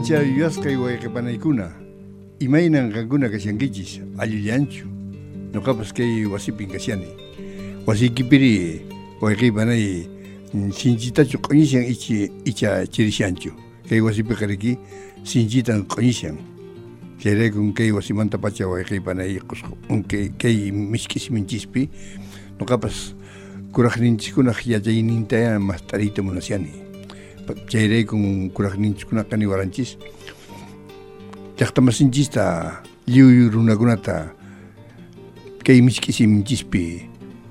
Ancha yuyasqay wayqipanaykuna imaynan qankuna kashankichis allullanchu nuqapas kay wasipin kashani wasiykipiri wayqiypanay sinchitachu q'uñishan icha chirishanchu kay wasipi qariki sinchitan q'uñishan chayraykun kay wasimanta pacha wayqiypanay kay misk'isiminchispi nuqapas kuraqninchikkunaq yachaynintaya mast'ariyta munasani chayraykun kuraqninchikkunaqa niwaranchis llaqtamasinchista lliw runakunata kay misk'isiminchispi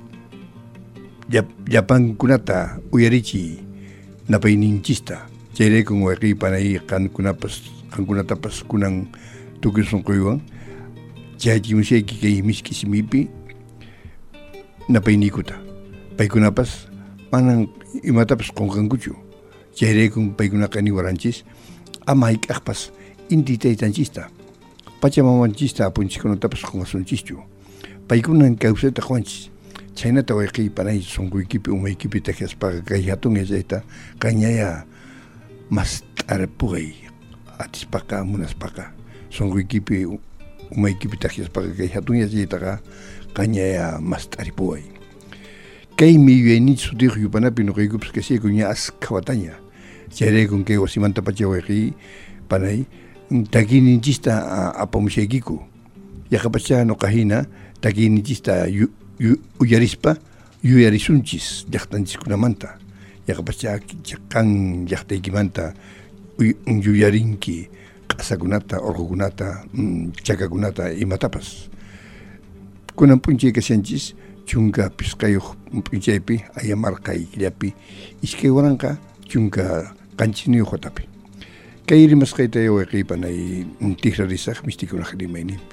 llapankunata uyarichiy napayninchista chayraykun wayqiypanay qankunatapas kunan tukuy sunquywan chayachimushayki kay misk'isimipi napayniykuta paykunapas manan imatapas qunqankuchu chayraykun paykunaqa niwaranchis ama hayk'aqpas inti taytanchista pachamamanchista apunchikkunatapas qunqasunchischu paykunan kawsayta qwanchis chaynata wayqiypanay sunquykipi umaykipi takiaspaqa kay hatun yachayta qañaya mas t'arpuqay atispaqa munaspaqa sunquykipi umaykipi takiaspaqa kay hatun yachaytaqa qañaya mas t'aripuqay kaymi yuyayninchis sutiq yupanapi nuqaykupas kashayku ña asqa wataña chayraykun kay wasimanta pacha wayqiypanay takininchista apamushaykiku yaqapacha nuqahina takininchista uyarispa yuyarisunchis llaqtanchiskunamanta yaqapacha kan llaqtaykimanta yuyarinki q'asakunata urqukunata chakakunata imatapas kunan p'unchay kashanchis chunka pisqayuq p'unchaypi ayamarqayllapi iskay waranqa chunka qanchiniyuq watapi kay rimasqayta wayqiypanay tiqrarisaq mistikunaq rimayninpi.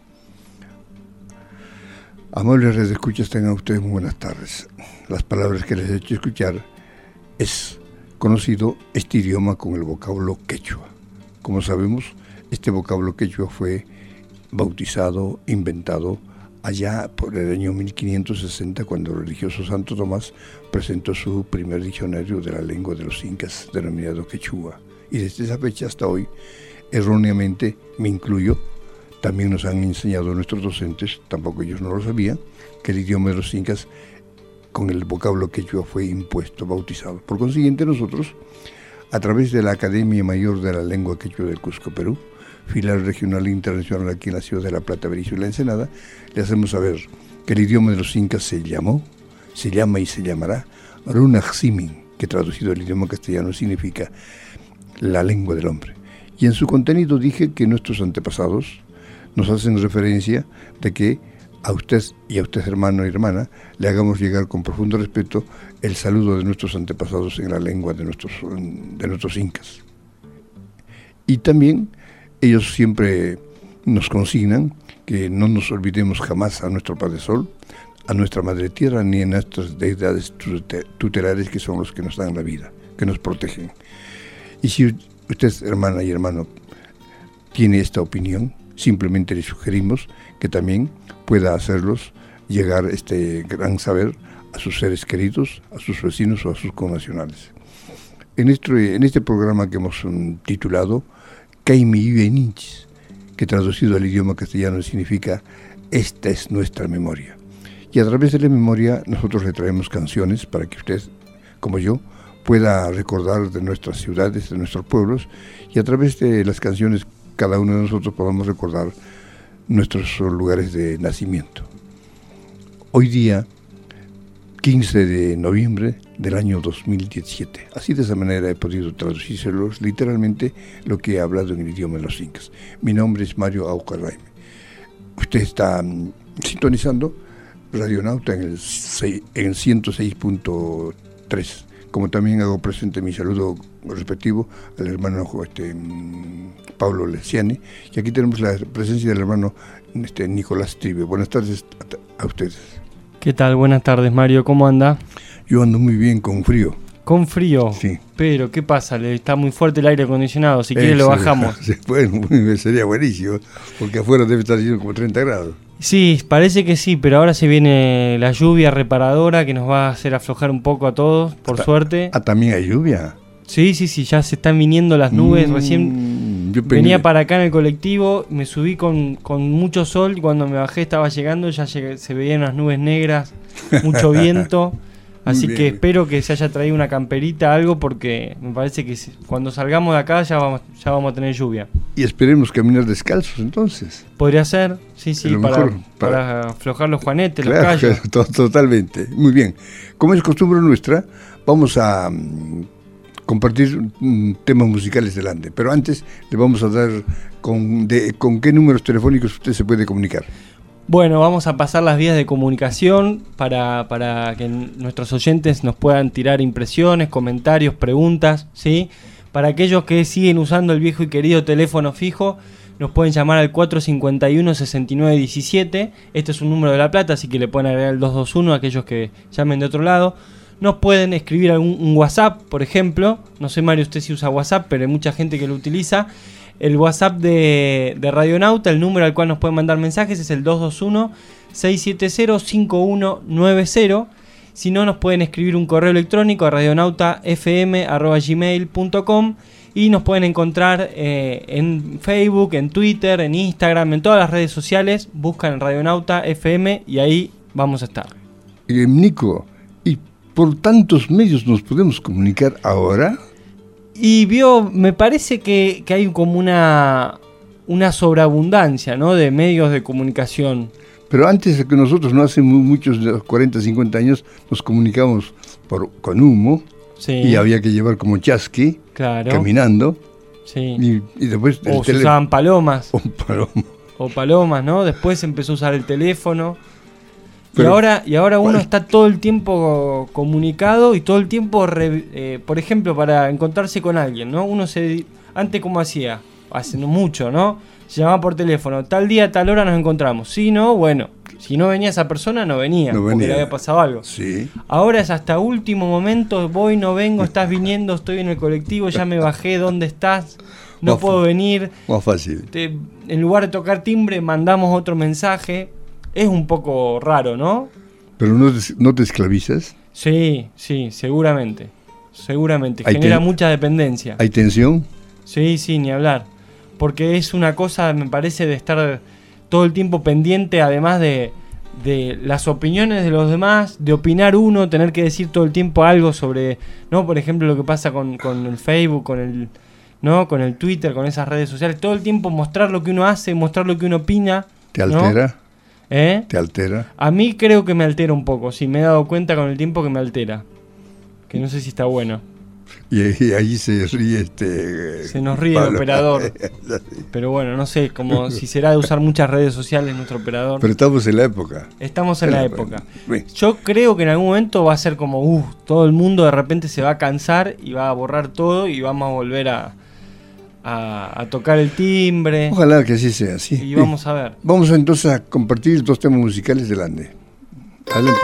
Amables radioescuchas, tengan ustedes muy buenas tardes. Las palabras que les he hecho escuchar es conocido este idioma con el vocablo quechua. Como sabemos, este vocablo quechua fue bautizado, inventado allá por el año 1560, cuando el religioso Santo Tomás presentó su primer diccionario de la lengua de los incas, denominado quechua. Y desde esa fecha hasta hoy, erróneamente, me incluyo, también nos han enseñado nuestros docentes, tampoco ellos no lo sabían, que el idioma de los incas con el vocablo quechua fue impuesto, bautizado. Por consiguiente, nosotros, a través de la Academia Mayor de la Lengua Quechua del Cusco, Perú, filial regional e internacional aquí en la ciudad de La Plata, Berizo y La Ensenada, le hacemos saber que el idioma de los incas se llama y se llamará Runaximin, que traducido al idioma castellano significa la lengua del hombre. Y en su contenido dije que nuestros antepasados nos hacen referencia de que a usted y a usted, hermano y hermana, le hagamos llegar con profundo respeto el saludo de nuestros antepasados en la lengua de nuestros incas. Y también ellos siempre nos consignan que no nos olvidemos jamás a nuestro Padre Sol, a nuestra Madre Tierra, ni a nuestras deidades tutelares, que son los que nos dan la vida, que nos protegen. Y si usted, hermana y hermano, tiene esta opinión, simplemente le sugerimos que también pueda hacerlos llegar este gran saber a sus seres queridos, a sus vecinos o a sus connacionales. En este programa que hemos titulado Kaymi Yuyeninchis, que traducido al idioma castellano significa esta es nuestra memoria. Y a través de la memoria nosotros le traemos canciones para que usted, como yo, pueda recordar de nuestras ciudades, de nuestros pueblos, y a través de las canciones cada uno de nosotros podamos recordar nuestros lugares de nacimiento. Hoy día, 15 de noviembre del año 2017. Así de esa manera he podido traducírselos literalmente lo que he hablado en el idioma de los incas. Mi nombre es Mario Aucarraime. Usted está sintonizando Radionauta en el 106.3. Como también hago presente mi saludo respectivo al hermano Pablo Leciani. Y aquí tenemos la presencia del hermano Nicolás Tribe. Buenas tardes a ustedes. ¿Qué tal? Buenas tardes, Mario. ¿Cómo anda? Yo ando muy bien, con frío. ¿Con frío? Sí. Pero, ¿qué pasa? Le está muy fuerte el aire acondicionado. Si quiere lo bajamos. Bueno, sería buenísimo, porque afuera debe estar haciendo como 30 grados. Sí, parece que sí, pero ahora se viene la lluvia reparadora que nos va a hacer aflojar un poco a todos, por suerte. ¿También hay lluvia? Sí, ya se están viniendo las nubes recién. Venía para acá en el colectivo, me subí con mucho sol y cuando me bajé estaba llegando, se veían unas nubes negras, mucho viento. Así que espero que se haya traído una camperita, algo, porque me parece que cuando salgamos de acá ya vamos a tener lluvia. Y esperemos caminar descalzos entonces. Podría ser, sí, para aflojar los juanetes, claro, los callos. Totalmente, muy bien. Como es costumbre nuestra, vamos a compartir temas musicales del Ande, pero antes le vamos a dar con qué números telefónicos usted se puede comunicar. Bueno, vamos a pasar las vías de comunicación para que nuestros oyentes nos puedan tirar impresiones, comentarios, preguntas, ¿sí? Para aquellos que siguen usando el viejo y querido teléfono fijo, nos pueden llamar al 451-6917. Este es un número de La Plata, así que le pueden agregar el 221 a aquellos que llamen de otro lado. Nos pueden escribir un WhatsApp, por ejemplo. No sé, Mario, usted si usa WhatsApp, pero hay mucha gente que lo utiliza. El WhatsApp de Radionauta, el número al cual nos pueden mandar mensajes es el 221-670-5190. Si no, nos pueden escribir un correo electrónico a radionautafm@gmail.com y nos pueden encontrar en Facebook, en Twitter, en Instagram, en todas las redes sociales. Buscan Radionauta FM y ahí vamos a estar. Nico, ¿y por tantos medios nos podemos comunicar ahora? Y me parece que hay como una sobreabundancia, ¿no?, de medios de comunicación. Pero antes de que nosotros, no hace muchos, de los 40, 50 años, nos comunicamos con humo, sí, y había que llevar como chasqui, claro, caminando. Sí. Y después se usaban palomas. O palomas, ¿no? Después empezó a usar el teléfono. Pero, y ahora uno está todo el tiempo comunicado y todo el tiempo, por ejemplo, para encontrarse con alguien, ¿no? Antes, ¿cómo hacía? Hace no mucho, ¿no? Se llamaba por teléfono, tal día, tal hora nos encontramos. Si no, bueno, si no venía esa persona, no venía, porque le había pasado algo. Sí. Ahora es hasta último momento, voy, no vengo, estás viniendo, estoy en el colectivo, ya me bajé, ¿dónde estás? No puedo venir. Más fácil. En lugar de tocar timbre, mandamos otro mensaje. Es un poco raro, ¿no? ¿Pero no te esclavizas? Sí, seguramente. Genera mucha dependencia. ¿Hay tensión? Sí, ni hablar. Porque es una cosa, me parece, de estar todo el tiempo pendiente, además de las opiniones de los demás, de opinar uno, tener que decir todo el tiempo algo sobre, ¿no? Por ejemplo, lo que pasa con el Facebook, con el Twitter, con esas redes sociales. Todo el tiempo mostrar lo que uno hace, mostrar lo que uno opina. ¿Te altera? ¿No? ¿Te altera? A mí creo que me altera un poco, sí, me he dado cuenta con el tiempo que me altera. Que no sé si está bueno. Y ahí se ríe se nos ríe el operador. Pero bueno, no sé, como si será de usar muchas redes sociales nuestro operador. Pero estamos en la época. Estamos en la época. Yo creo que en algún momento va a ser como, todo el mundo de repente se va a cansar y va a borrar todo y vamos a volver a tocar el timbre. Ojalá que así sea, sí. Y vamos a ver. Vamos entonces a compartir 2 temas musicales del Ande. Adelante.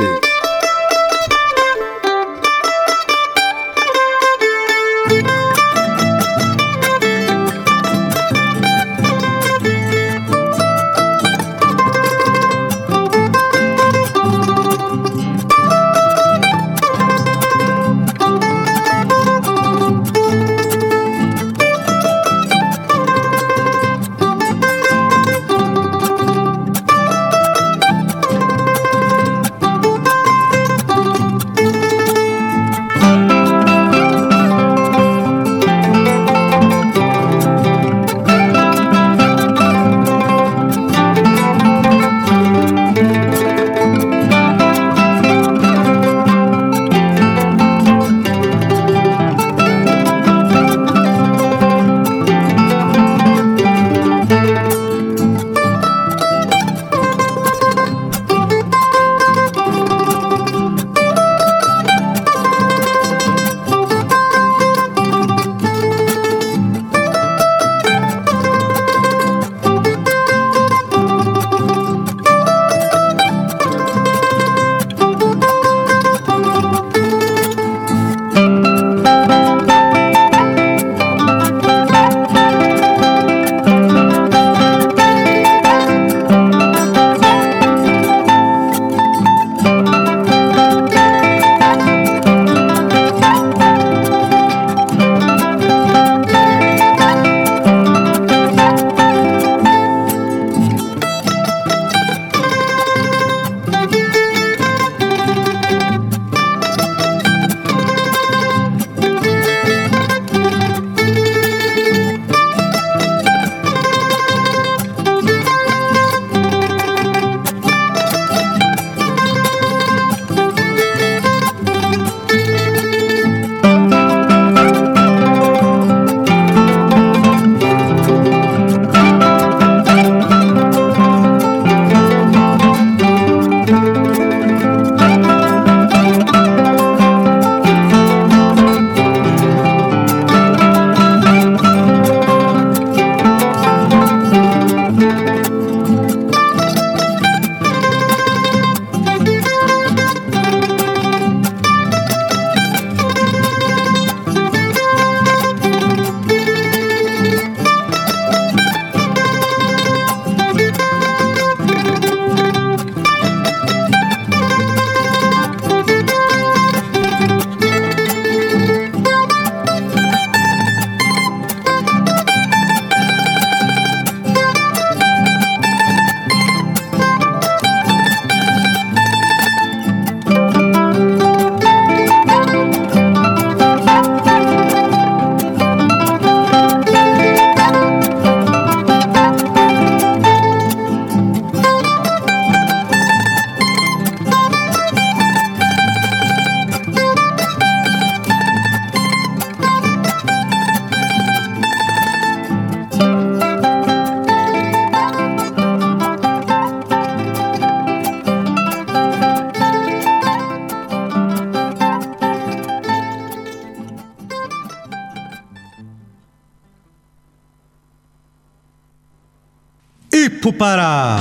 Ipupara.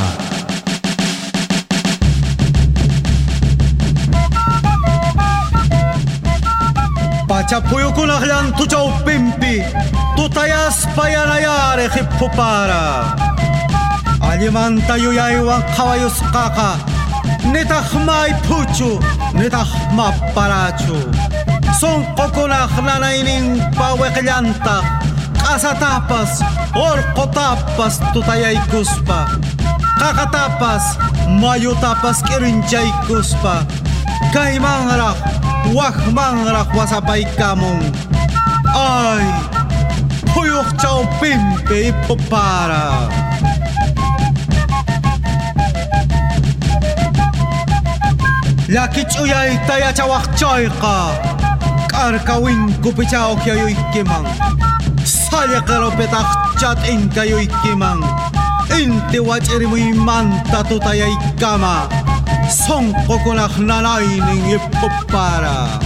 Pachapuyo kunahlan tuchaw pimpi, tutayas payanayare Ipupara. Alimanta yuyaywan kawayos kaka, netah may puchu, netah maparachu. Son kokunah nanayning paweklanta, kasatapas, orkotapas tutayay kuspa. Kakatapas, mayutapas kirinchay kuspa. Kaimanrak, wakmanrak wasapay kamong. Ay, puyok chaw pimpe Ipupara. Lakich uyay taya chawak choy ka. Karkawin kupichaw kayo'y kimang. Salya karopetak chat in kayo'y kimang. Inti wach irimu'y manta tutayay kama. Songko kunak nanay ning Ipupara.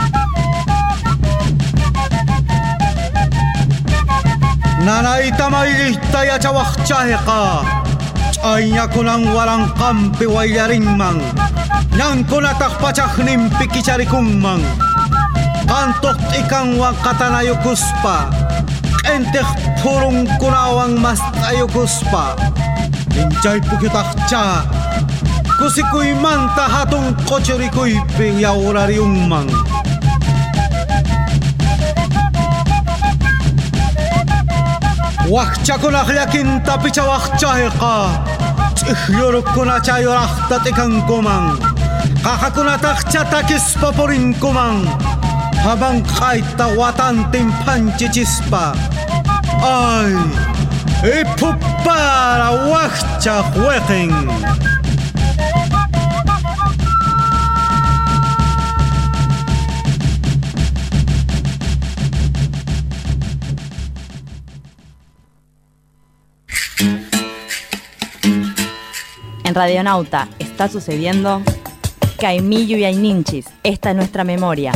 Nanay tamay taya chawak chay ka. Chaya kunang walang kampi wayaring mang. Nang kunatak pachak nimpi kicharikum mang. Kantok ikang wang katanayo kuspa. Entek purong kunawang mas tayo kuspa. Injay pukitak cha. Kusikuy manta hatong kochorikoy piyawrarium mang. Wakcha kunak yakin tapi cha wakcha ka. Yorok kuna chayo raktat ikang kumang. Kakakunatak chatakis paporin kumang. Habang kahit tawatan timpan chichispa. Ay, Ipupara wakcha hueking. En Radionauta está sucediendo Caimillo y Ayninchis. Esta es nuestra memoria.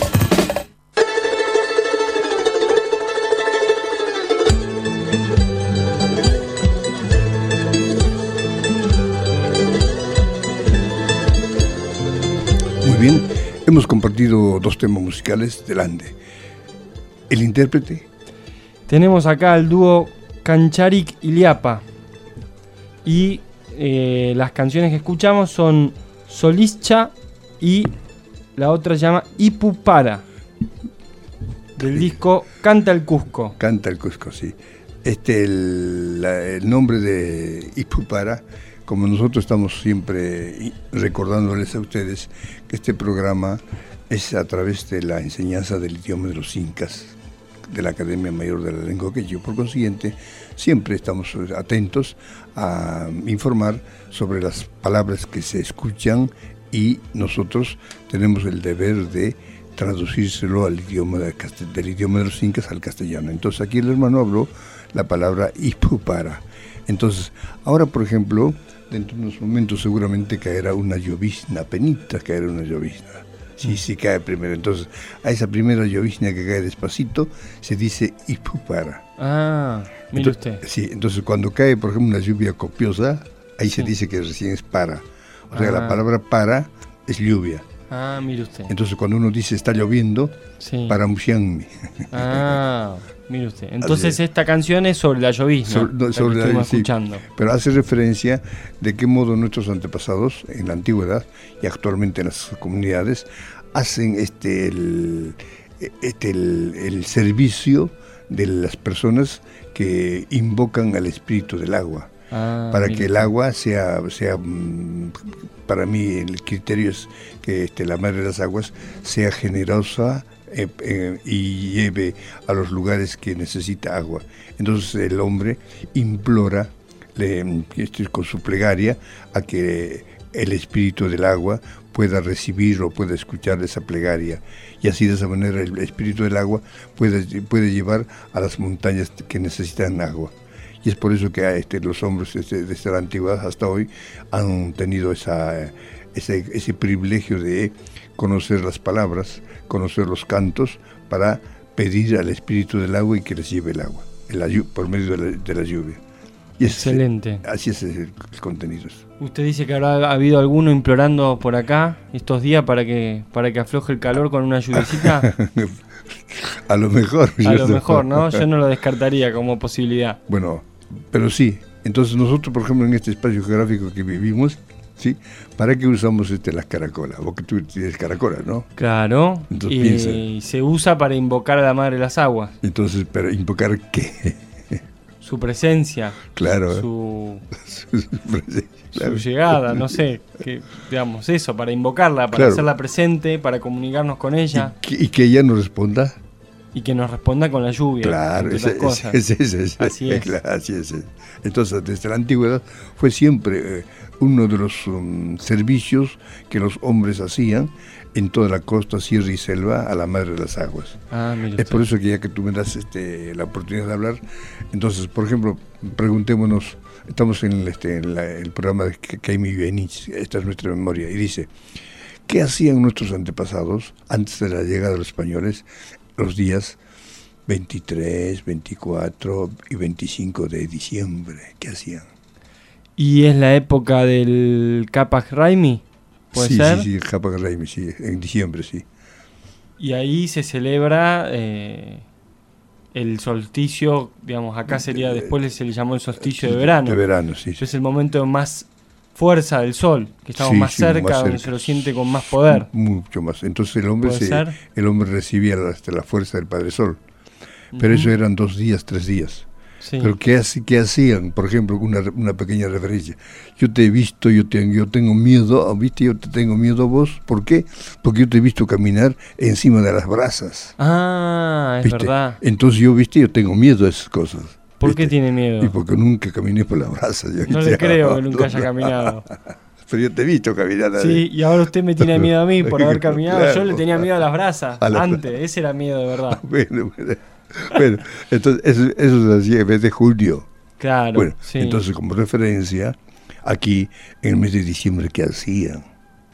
Muy bien, hemos compartido dos temas musicales del Ande. El intérprete. Tenemos acá al dúo Cancharik y Liapa. Y las canciones que escuchamos son Solischa y la otra se llama Ipupara, del disco Canta el Cusco. Canta el Cusco, sí. El nombre de Ipupara, como nosotros estamos siempre recordándoles a ustedes que este programa es a través de la enseñanza del idioma de los incas, de la Academia Mayor de la Lengua Quechua. Por consiguiente, siempre estamos atentos a informar sobre las palabras que se escuchan y nosotros tenemos el deber de traducírselo al idioma del idioma de los incas al castellano. Entonces aquí el hermano habló la palabra Ipupara. Entonces, ahora por ejemplo, dentro de unos momentos seguramente caerá una llovizna, penita caerá una llovizna. Sí, cae primero. Entonces, a esa primera llovizna que cae despacito, se dice Ipupara. Ah, mire usted. Sí, entonces cuando cae, por ejemplo, una lluvia copiosa, ahí se dice que recién es para. O sea, la palabra para es lluvia. Ah, mire usted. Entonces, cuando uno dice está lloviendo, para Muxianmi. Ah, mire usted. Entonces, esta canción es sobre la llovizna. Sobre la que escuchando. Pero hace referencia de qué modo nuestros antepasados, en la antigüedad y actualmente en las comunidades, hacen el servicio de las personas que invocan al espíritu del agua. Para que el agua sea, para mí el criterio es que la madre de las aguas sea generosa y lleve a los lugares que necesita agua. Entonces el hombre implora con su plegaria a que el espíritu del agua pueda recibir o pueda escuchar esa plegaria, y así de esa manera el espíritu del agua puede llevar a las montañas que necesitan agua. Y es por eso que los hombres desde la antigüedad hasta hoy han tenido ese privilegio de conocer las palabras, conocer los cantos, para pedir al espíritu del agua y que les lleve el agua, por medio de la lluvia. Y excelente. Así es el contenido. Usted dice que habrá habido alguno implorando por acá estos días para que afloje el calor con una lluvecita. A lo mejor. A lo mejor, ¿no? Yo no lo descartaría como posibilidad. Bueno, pero sí. Entonces nosotros, por ejemplo, en este espacio geográfico que vivimos, ¿sí? ¿Para qué usamos las caracolas? Porque tú tienes caracolas, ¿no? Claro. Entonces, y se usa para invocar a la Madre de las Aguas. Entonces, ¿para invocar qué? Su presencia. Claro. Su presencia, claro. Su llegada, no sé. Digamos, eso, para invocarla, para hacerla presente, para comunicarnos con ella. Y que ella nos responda. Y que nos responda con la lluvia. Claro, así es. Claro, así es. Entonces, desde la antigüedad fue siempre uno de los servicios que los hombres hacían en toda la costa, sierra y selva a la Madre de las Aguas. Es por eso que ya que tú me das la oportunidad de hablar, entonces, por ejemplo, preguntémonos, estamos en el programa de Caimi Benich, esta es nuestra memoria, y dice, ¿qué hacían nuestros antepasados antes de la llegada de los españoles los días 23, 24 y 25 de diciembre? ¿Qué hacían? ¿Y es la época del Capac Raimi? ¿Puede ser? Sí, el Capac Raimi, sí, en diciembre, sí. Y ahí se celebra el solsticio, digamos, acá sería, después se le llamó el solsticio de verano. De verano, sí. Es el momento de más fuerza del sol, que estamos más cerca, donde se lo siente con más poder. Mucho más. Entonces el hombre recibía la fuerza del Padre Sol. Pero eso eran 2 días, 3 días. Sí. Pero ¿qué hacían? Por ejemplo, una pequeña referencia. Yo te he visto, yo tengo miedo, ¿viste? Yo te tengo miedo a vos. ¿Por qué? Porque yo te he visto caminar encima de las brasas. Es ¿viste? Verdad. Entonces yo tengo miedo a esas cosas. ¿Por qué tiene miedo? Y porque nunca caminé por las brasas. No le creo que nunca haya caminado. Pero yo te he visto caminar. Sí, y ahora usted me tiene miedo a mí por haber caminado. Claro. Yo le tenía miedo a las brasas antes. Ese era miedo de verdad. Bueno, entonces eso se hacía en vez de julio. Claro. Bueno, sí. Entonces como referencia, aquí en el mes de diciembre, ¿qué hacían?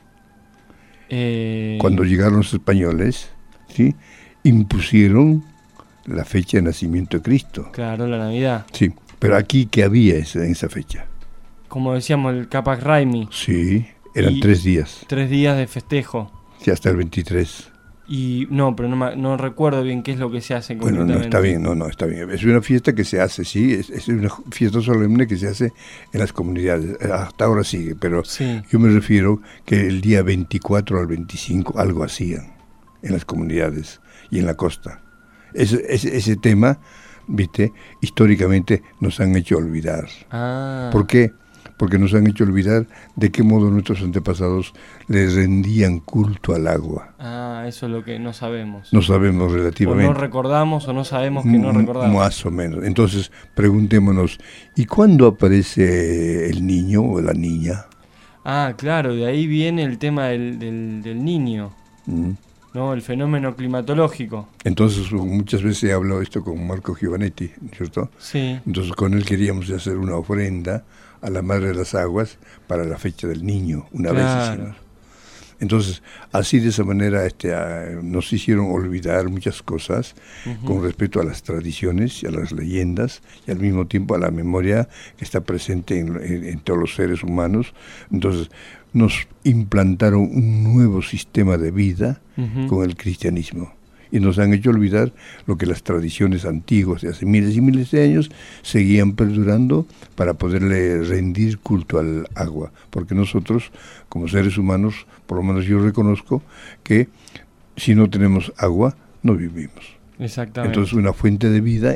Cuando llegaron los españoles, ¿sí? Impusieron la fecha de nacimiento de Cristo. Claro, la Navidad. Sí, pero aquí, ¿qué había en esa fecha? Como decíamos, el Capac Raimi. Sí, eran 3 días. 3 días de festejo. Sí, hasta el 23. Y pero no recuerdo bien qué es lo que se hace. Bueno, no, está bien, está bien. Es una fiesta que se hace, sí, es una fiesta solemne que se hace en las comunidades. Hasta ahora sigue, pero yo me refiero que el día 24 al 25 algo hacían en las comunidades y en la costa. Ese tema, viste, históricamente nos han hecho olvidar. ¿Por qué? Porque nos han hecho olvidar de qué modo nuestros antepasados les rendían culto al agua. Eso es lo que no sabemos. No sabemos relativamente. O no recordamos o no sabemos que no recordamos. Más o menos. Entonces, preguntémonos, ¿y cuándo aparece el niño o la niña? Claro, de ahí viene el tema del niño. ¿No? El fenómeno climatológico. Entonces, muchas veces he hablado esto con Marco Giovanetti, ¿cierto? Sí. Entonces, con él queríamos hacer una ofrenda a la Madre de las Aguas para la fecha del niño, una vez hicimos. Entonces, así de esa manera nos hicieron olvidar muchas cosas con respecto a las tradiciones y a las leyendas y al mismo tiempo a la memoria que está presente en todos los seres humanos. Entonces, nos implantaron un nuevo sistema de vida con el cristianismo. Y nos han hecho olvidar lo que las tradiciones antiguas de hace miles y miles de años seguían perdurando para poderle rendir culto al agua. Porque nosotros, como seres humanos, por lo menos yo reconozco que si no tenemos agua, no vivimos. Exactamente. Entonces una fuente de vida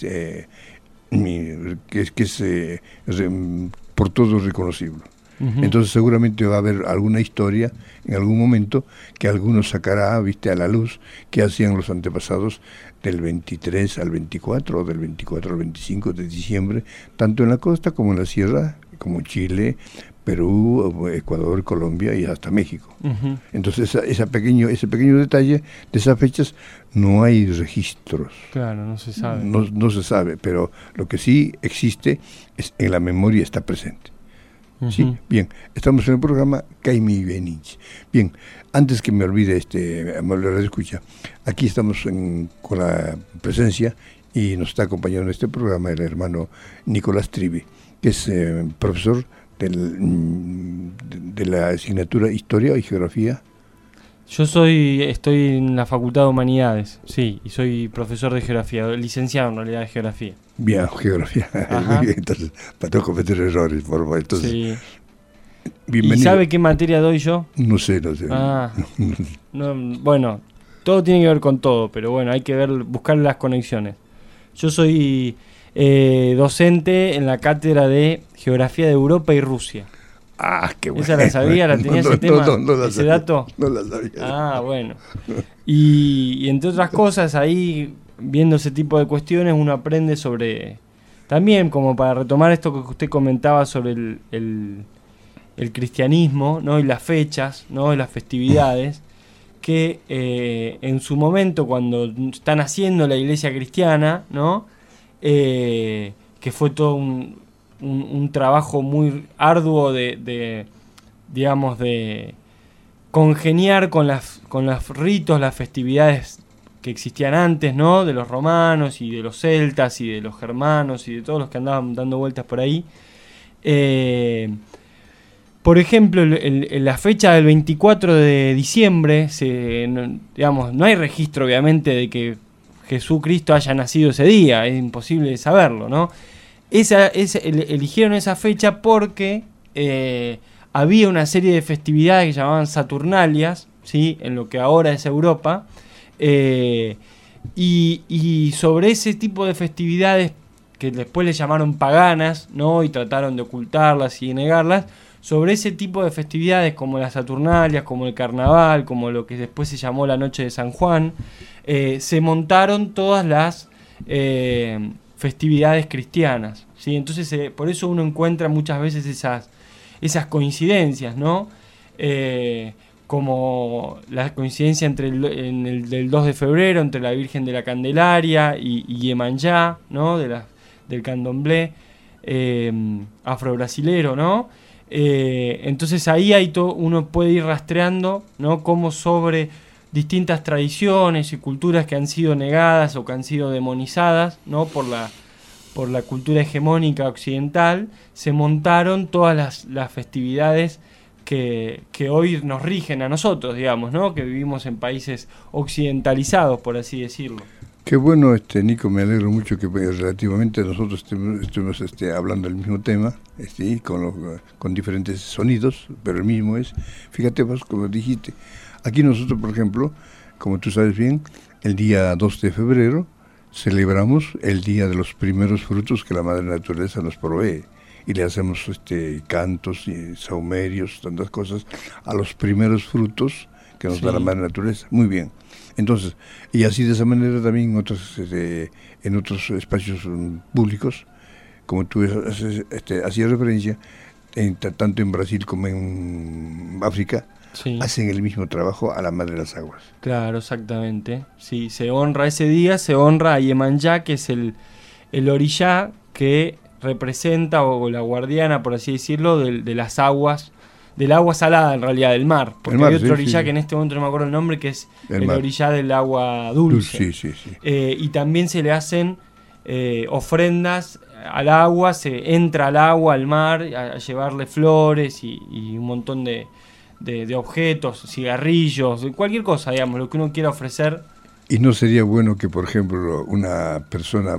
que es por todos reconocible. Entonces seguramente va a haber alguna historia en algún momento que alguno sacará, a la luz, que hacían los antepasados del 23 al 24 o del 24 al 25 de diciembre, tanto en la costa como en la sierra, como Chile, Perú, Ecuador, Colombia y hasta México. Entonces ese pequeño detalle de esas fechas no hay registros. Claro, no se sabe. No se sabe, pero lo que sí existe es en la memoria, está presente. Sí, bien, estamos en el programa Caimi Benich. Bien, antes que me olvide amable radio escucha, aquí estamos con la presencia y nos está acompañando en este programa el hermano Nicolás Trivi, que es profesor de la asignatura Historia y Geografía. Yo estoy en la Facultad de Humanidades, sí, y soy profesor de Geografía, licenciado en realidad de Geografía. Bien, Geografía. Muy bien, entonces, para no cometer errores, por favor. Entonces, sí. Bienvenido. ¿Y sabe qué materia doy yo? No sé. Ah, no, bueno, todo tiene que ver con todo, pero bueno, hay que buscar las conexiones. Yo soy docente en la cátedra de Geografía de Europa y Rusia. Ah, qué bueno. ¿Esa la sabía? ¿La tenía ese tema? ¿Ese dato? No la sabía. Ah, bueno. Y entre otras cosas, ahí, viendo ese tipo de cuestiones, uno aprende sobre... También, como para retomar esto que usted comentaba sobre el cristianismo, ¿no? Y las fechas, ¿no? Y las festividades, que en su momento, cuando están haciendo la iglesia cristiana, ¿no? Que fue todo un trabajo muy arduo de congeniar con los ritos, las festividades que existían antes, ¿no? De los romanos y de los celtas y de los germanos y de todos los que andaban dando vueltas por ahí. Por ejemplo, la fecha del 24 de diciembre, no hay registro obviamente de que Jesucristo haya nacido ese día, es imposible saberlo, ¿no? Eligieron esa fecha porque había una serie de festividades que llamaban Saturnalias, ¿sí? En lo que ahora es Europa, y sobre ese tipo de festividades que después le llamaron paganas, ¿no? Y trataron de ocultarlas y negarlas. Sobre ese tipo de festividades como las Saturnalias, como el Carnaval, como lo que después se llamó la Noche de San Juan, se montaron todas las festividades cristianas, ¿sí? Entonces por eso uno encuentra muchas veces esas coincidencias, ¿no? Como la coincidencia entre del 2 de febrero, entre la Virgen de la Candelaria y Iemanjá, ¿no? Del candomblé afro-brasilero, ¿no? Entonces ahí uno puede ir rastreando, ¿no? Cómo sobre distintas tradiciones y culturas que han sido negadas o que han sido demonizadas, ¿no? por la cultura hegemónica occidental, se montaron todas las festividades que hoy nos rigen a nosotros, digamos, ¿no? Que vivimos en países occidentalizados, por así decirlo. Qué bueno, Nico, me alegro mucho que relativamente nosotros estuvimos hablando del mismo tema, con diferentes sonidos, pero el mismo es, fíjate vos, como dijiste, aquí nosotros, por ejemplo, como tú sabes bien, el día 2 de febrero celebramos el día de los primeros frutos que la madre naturaleza nos provee, y le hacemos cantos y saumerios, tantas cosas, a los primeros frutos que nos da la madre naturaleza. Muy bien. Entonces, y así de esa manera también en otros espacios públicos, como tú hacías referencia, tanto en Brasil como en África, hacen el mismo trabajo a la Madre de las Aguas. Claro, exactamente. Sí, se honra ese día, se honra a Iemanjá, que es el orishá que representa, o la guardiana, por así decirlo, de las aguas, del agua salada en realidad, del mar, porque hay otro orishá que en este momento no me acuerdo el nombre, que es el orishá del agua dulce. Sí. Y también se le hacen ofrendas al agua, se entra al agua, al mar, a llevarle flores y un montón de objetos, cigarrillos, cualquier cosa, digamos, lo que uno quiera ofrecer. ¿Y no sería bueno que, por ejemplo, una persona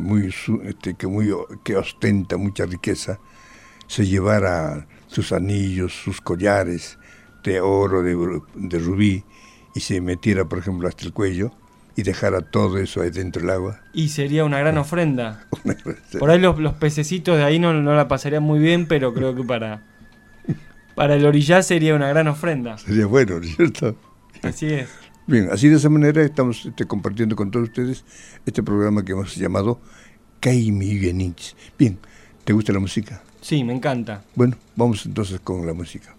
que ostenta mucha riqueza se llevara sus anillos, sus collares de oro, de rubí, y se metiera, por ejemplo, hasta el cuello y dejara todo eso ahí dentro del agua? Y sería una gran ofrenda. Por ahí los pececitos de ahí no la pasarían muy bien, pero creo que para el orillá sería una gran ofrenda. Sería bueno, ¿cierto? Así es. Bien, así de esa manera estamos compartiendo con todos ustedes este programa que hemos llamado Kaimiuyanich. Bien, ¿te gusta la música? Sí, me encanta. Bueno, vamos entonces con la música.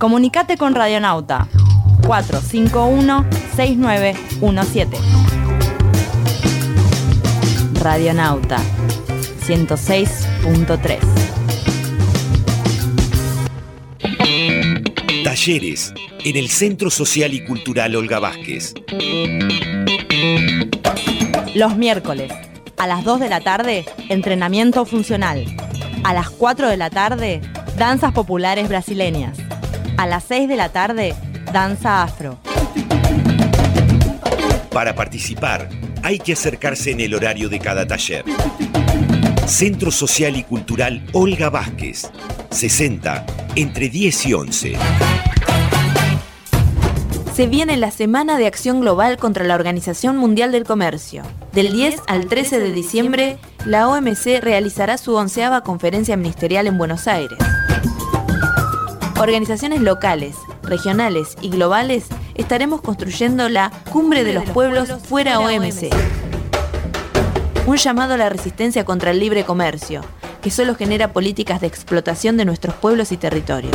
Comunicate con Radionauta 451-6917. Radionauta 106.3. Talleres en el Centro Social y Cultural Olga Vázquez. Los miércoles, a las 2 de la tarde, entrenamiento funcional. A las 4 de la tarde, danzas populares brasileñas. A las 6 de la tarde, danza afro. Para participar, hay que acercarse en el horario de cada taller. Centro Social y Cultural Olga Vázquez, 60, entre 10 y 11. Se viene la Semana de Acción Global contra la Organización Mundial del Comercio. Del 10 al 13 de diciembre, la OMC realizará su 11ª conferencia ministerial en Buenos Aires. Organizaciones locales, regionales y globales estaremos construyendo la Cumbre de los Pueblos fuera OMC. Un llamado a la resistencia contra el libre comercio, que solo genera políticas de explotación de nuestros pueblos y territorios.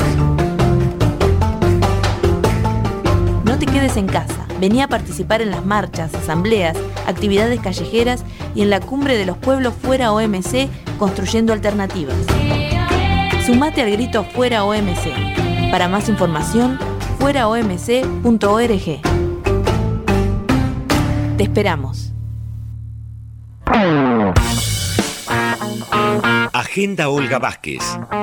No te quedes en casa, vení a participar en las marchas, asambleas, actividades callejeras y en la Cumbre de los Pueblos fuera OMC construyendo alternativas. Sumate al grito Fuera OMC. Para más información, fueraomc.org. Te esperamos. Agenda Olga Vázquez.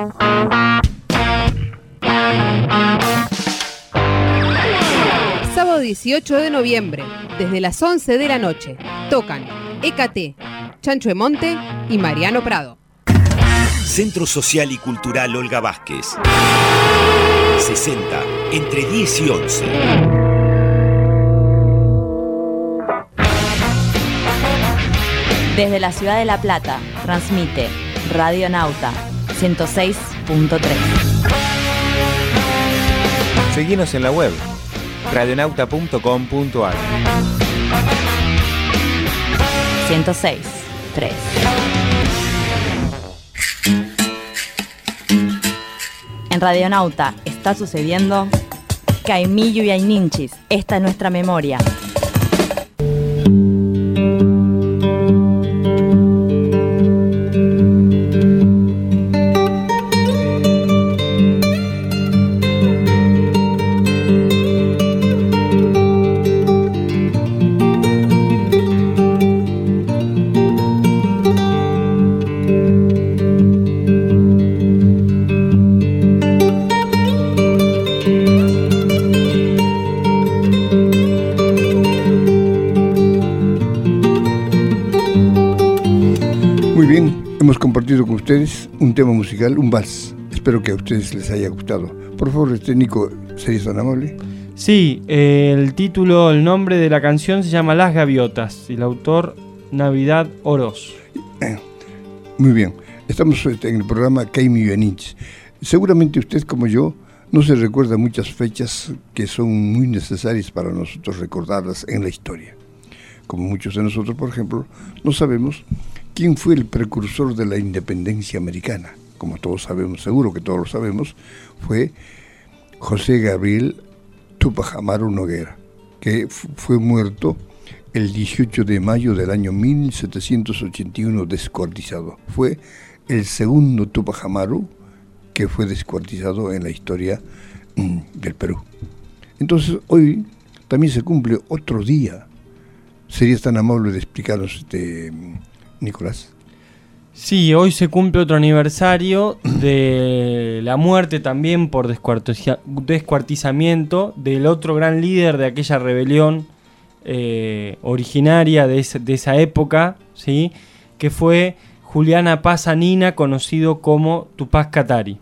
Sábado 18 de noviembre, desde las 11 de la noche, tocan EKT, Chancho de Monte y Mariano Prado. Centro Social y Cultural Olga Vázquez, 60, entre 10 y 11. Desde la ciudad de La Plata, transmite Radionauta 106.3. Seguinos en la web radionauta.com.ar. 106.3. En Radionauta está sucediendo Caimillo y Ayninchis. Esta es nuestra memoria. Hemos compartido con ustedes un tema musical, un vals. Espero que a ustedes les haya gustado. Por favor, Nico, ¿serías tan amable? Sí, el título, el nombre de la canción se llama Las Gaviotas y el autor Navidad Oroz. Muy bien, estamos en el programa Caimillo y Ayninchis. Seguramente usted, como yo, no se recuerda muchas fechas que son muy necesarias para nosotros recordarlas en la historia. Como muchos de nosotros, por ejemplo, no sabemos quién fue el precursor de la independencia americana. Como todos sabemos, seguro que todos lo sabemos, fue José Gabriel Tupac Amaru Noguera, que fue muerto el 18 de mayo del año 1781 descuartizado. Fue el segundo Tupac Amaru que fue descuartizado en la historia del Perú. Entonces, hoy también se cumple otro día. ¿Serías tan amable de explicarnos, Nicolás? Sí, hoy se cumple otro aniversario de la muerte también por descuartizamiento del otro gran líder de aquella rebelión originaria de esa época, ¿sí? Que fue Juliana Paz Anina, conocido como Tupac Katari.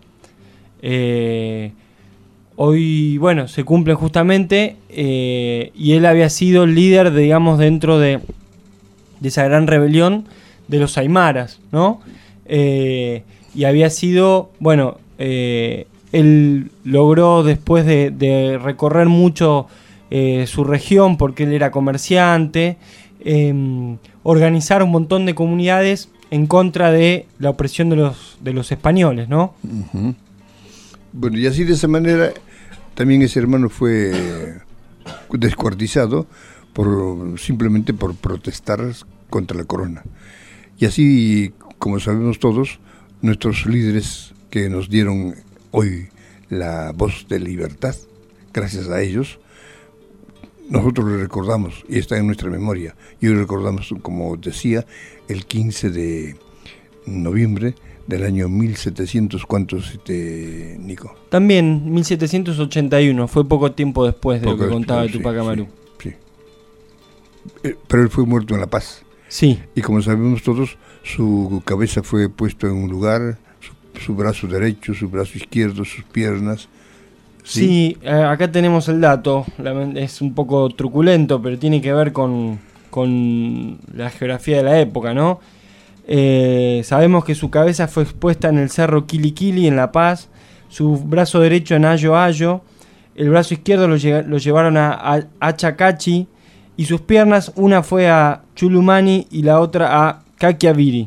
Hoy, bueno, se cumplen justamente y él había sido el líder, digamos, dentro de esa gran rebelión de los aymaras, ¿no? Y había sido, bueno, él logró después de recorrer mucho su región, porque él era comerciante, organizar un montón de comunidades en contra de la opresión de los españoles, ¿no? Uh-huh. Bueno, y así de esa manera también ese hermano fue descuartizado simplemente por protestar contra la corona. Y así, como sabemos todos, nuestros líderes que nos dieron hoy la voz de libertad, gracias a ellos, nosotros lo recordamos y está en nuestra memoria. Y hoy recordamos, como decía, el 15 de noviembre del año 1700, ¿cuántos, Nico? También 1781, fue poco tiempo después de lo que contaba Tupac Amaru. Sí. Pero él fue muerto en La Paz. Sí. Y como sabemos todos, su cabeza fue puesta en un lugar, su brazo derecho, su brazo izquierdo, sus piernas. Sí, acá tenemos el dato, es un poco truculento, pero tiene que ver con la geografía de la época, ¿no? Sabemos que su cabeza fue expuesta en el cerro Quiliquili en La Paz, su brazo derecho en Ayo Ayo, el brazo izquierdo lo llevaron a Achacachi y sus piernas, una fue a Chulumani y la otra a Caquiaviri.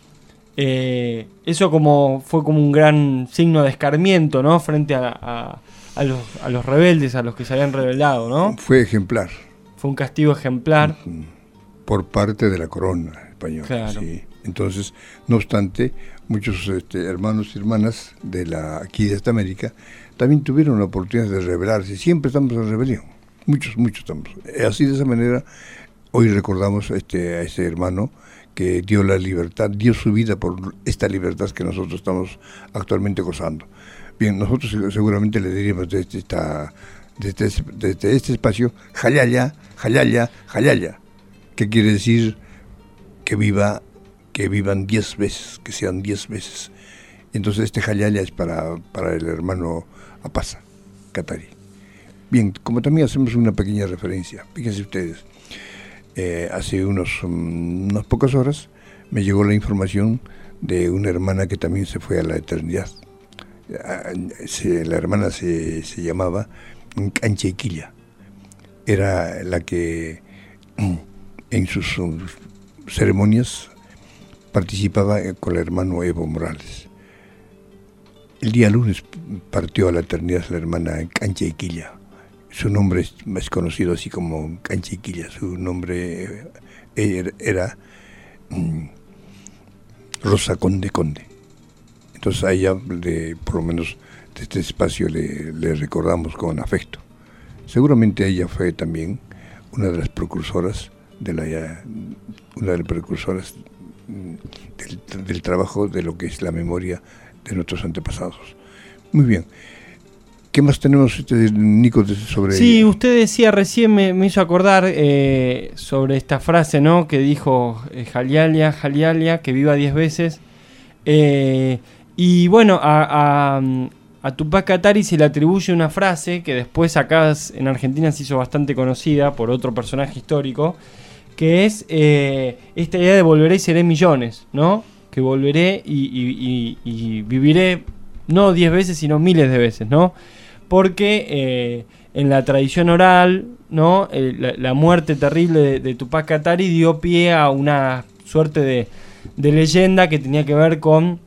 Eso fue como un gran signo de escarmiento, ¿no? Frente a los rebeldes, a los que se habían rebelado, ¿no? Fue ejemplar. Fue un castigo ejemplar. Por parte de la corona española. Claro. Sí. Entonces, no obstante, muchos hermanos y hermanas aquí de esta América también tuvieron la oportunidad de rebelarse. Siempre estamos en rebelión. Muchos estamos. Así, de esa manera, hoy recordamos a ese hermano que dio la libertad, dio su vida por esta libertad que nosotros estamos actualmente gozando. Bien, nosotros seguramente le diríamos desde este espacio, Jayaya, Jayaya, Jayaya, que quiere decir que vivan 10 veces, que sean 10 veces. Entonces Jayaya es para el hermano Apasa, Katari. Bien, como también hacemos una pequeña referencia, fíjense ustedes, hace unas pocas horas me llegó la información de una hermana que también se fue a la eternidad. La hermana se llamaba Canchequilla. Era la que en sus ceremonias participaba con el hermano Evo Morales. El día lunes partió a la eternidad la hermana Canchequilla. Su nombre es más conocido así como Canchequilla. Su nombre era Rosa Conde. Entonces a ella, por lo menos de este espacio, le recordamos con afecto. Seguramente ella fue también una de las precursoras del trabajo de lo que es la memoria de nuestros antepasados. Muy bien. ¿Qué más tenemos, Nico, sobre Sí, ella? usted decía recién, me hizo acordar sobre esta frase, ¿no? Que dijo Jalialia, que viva 10 veces. Y bueno, a Tupac Katari se le atribuye una frase que después acá en Argentina se hizo bastante conocida por otro personaje histórico, que es esta idea de volveré y seré millones, ¿no? Que volveré y viviré no 10 veces, sino miles de veces, ¿no? Porque en la tradición oral, ¿no? La muerte terrible de Tupac Katari dio pie a una suerte de leyenda que tenía que ver con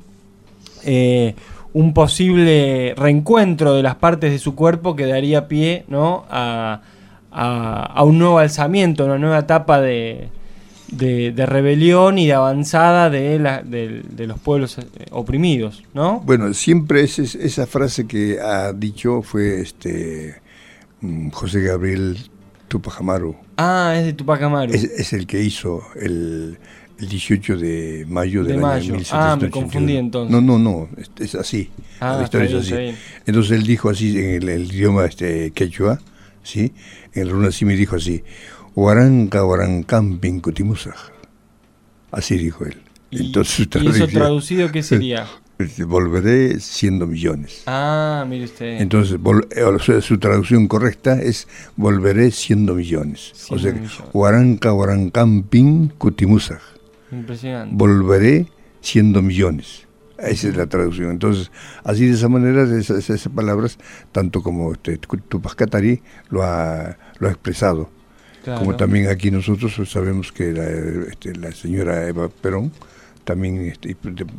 un posible reencuentro de las partes de su cuerpo que daría pie, ¿no? a un nuevo alzamiento, una nueva etapa de rebelión y de avanzada de los pueblos oprimidos, ¿no? Bueno, siempre esa frase que ha dicho fue José Gabriel Tupac Amaru. Ah, es de Tupac Amaru. Es el que hizo el 18 de mayo del año 1781. Ah, me confundí entonces. No, es así. La historia es así. Entonces él dijo así en el idioma quechua, ¿sí? En el runasimi dijo así: Huaranca, Huarancán, Cotimusaj. Así dijo él. Entonces, ¿Y eso traducido qué sería? Volveré siendo millones. Ah, mire usted. Entonces, su traducción correcta es volveré siendo millones. O sea, Huaranca, Huarancán, Cotimusaj. Impresionante. Volveré siendo millones. Esa es la traducción. Entonces, así de esa manera, esas palabras, tanto como Tupac Katari lo ha expresado. Claro. Como también aquí nosotros sabemos que la señora Eva Perón también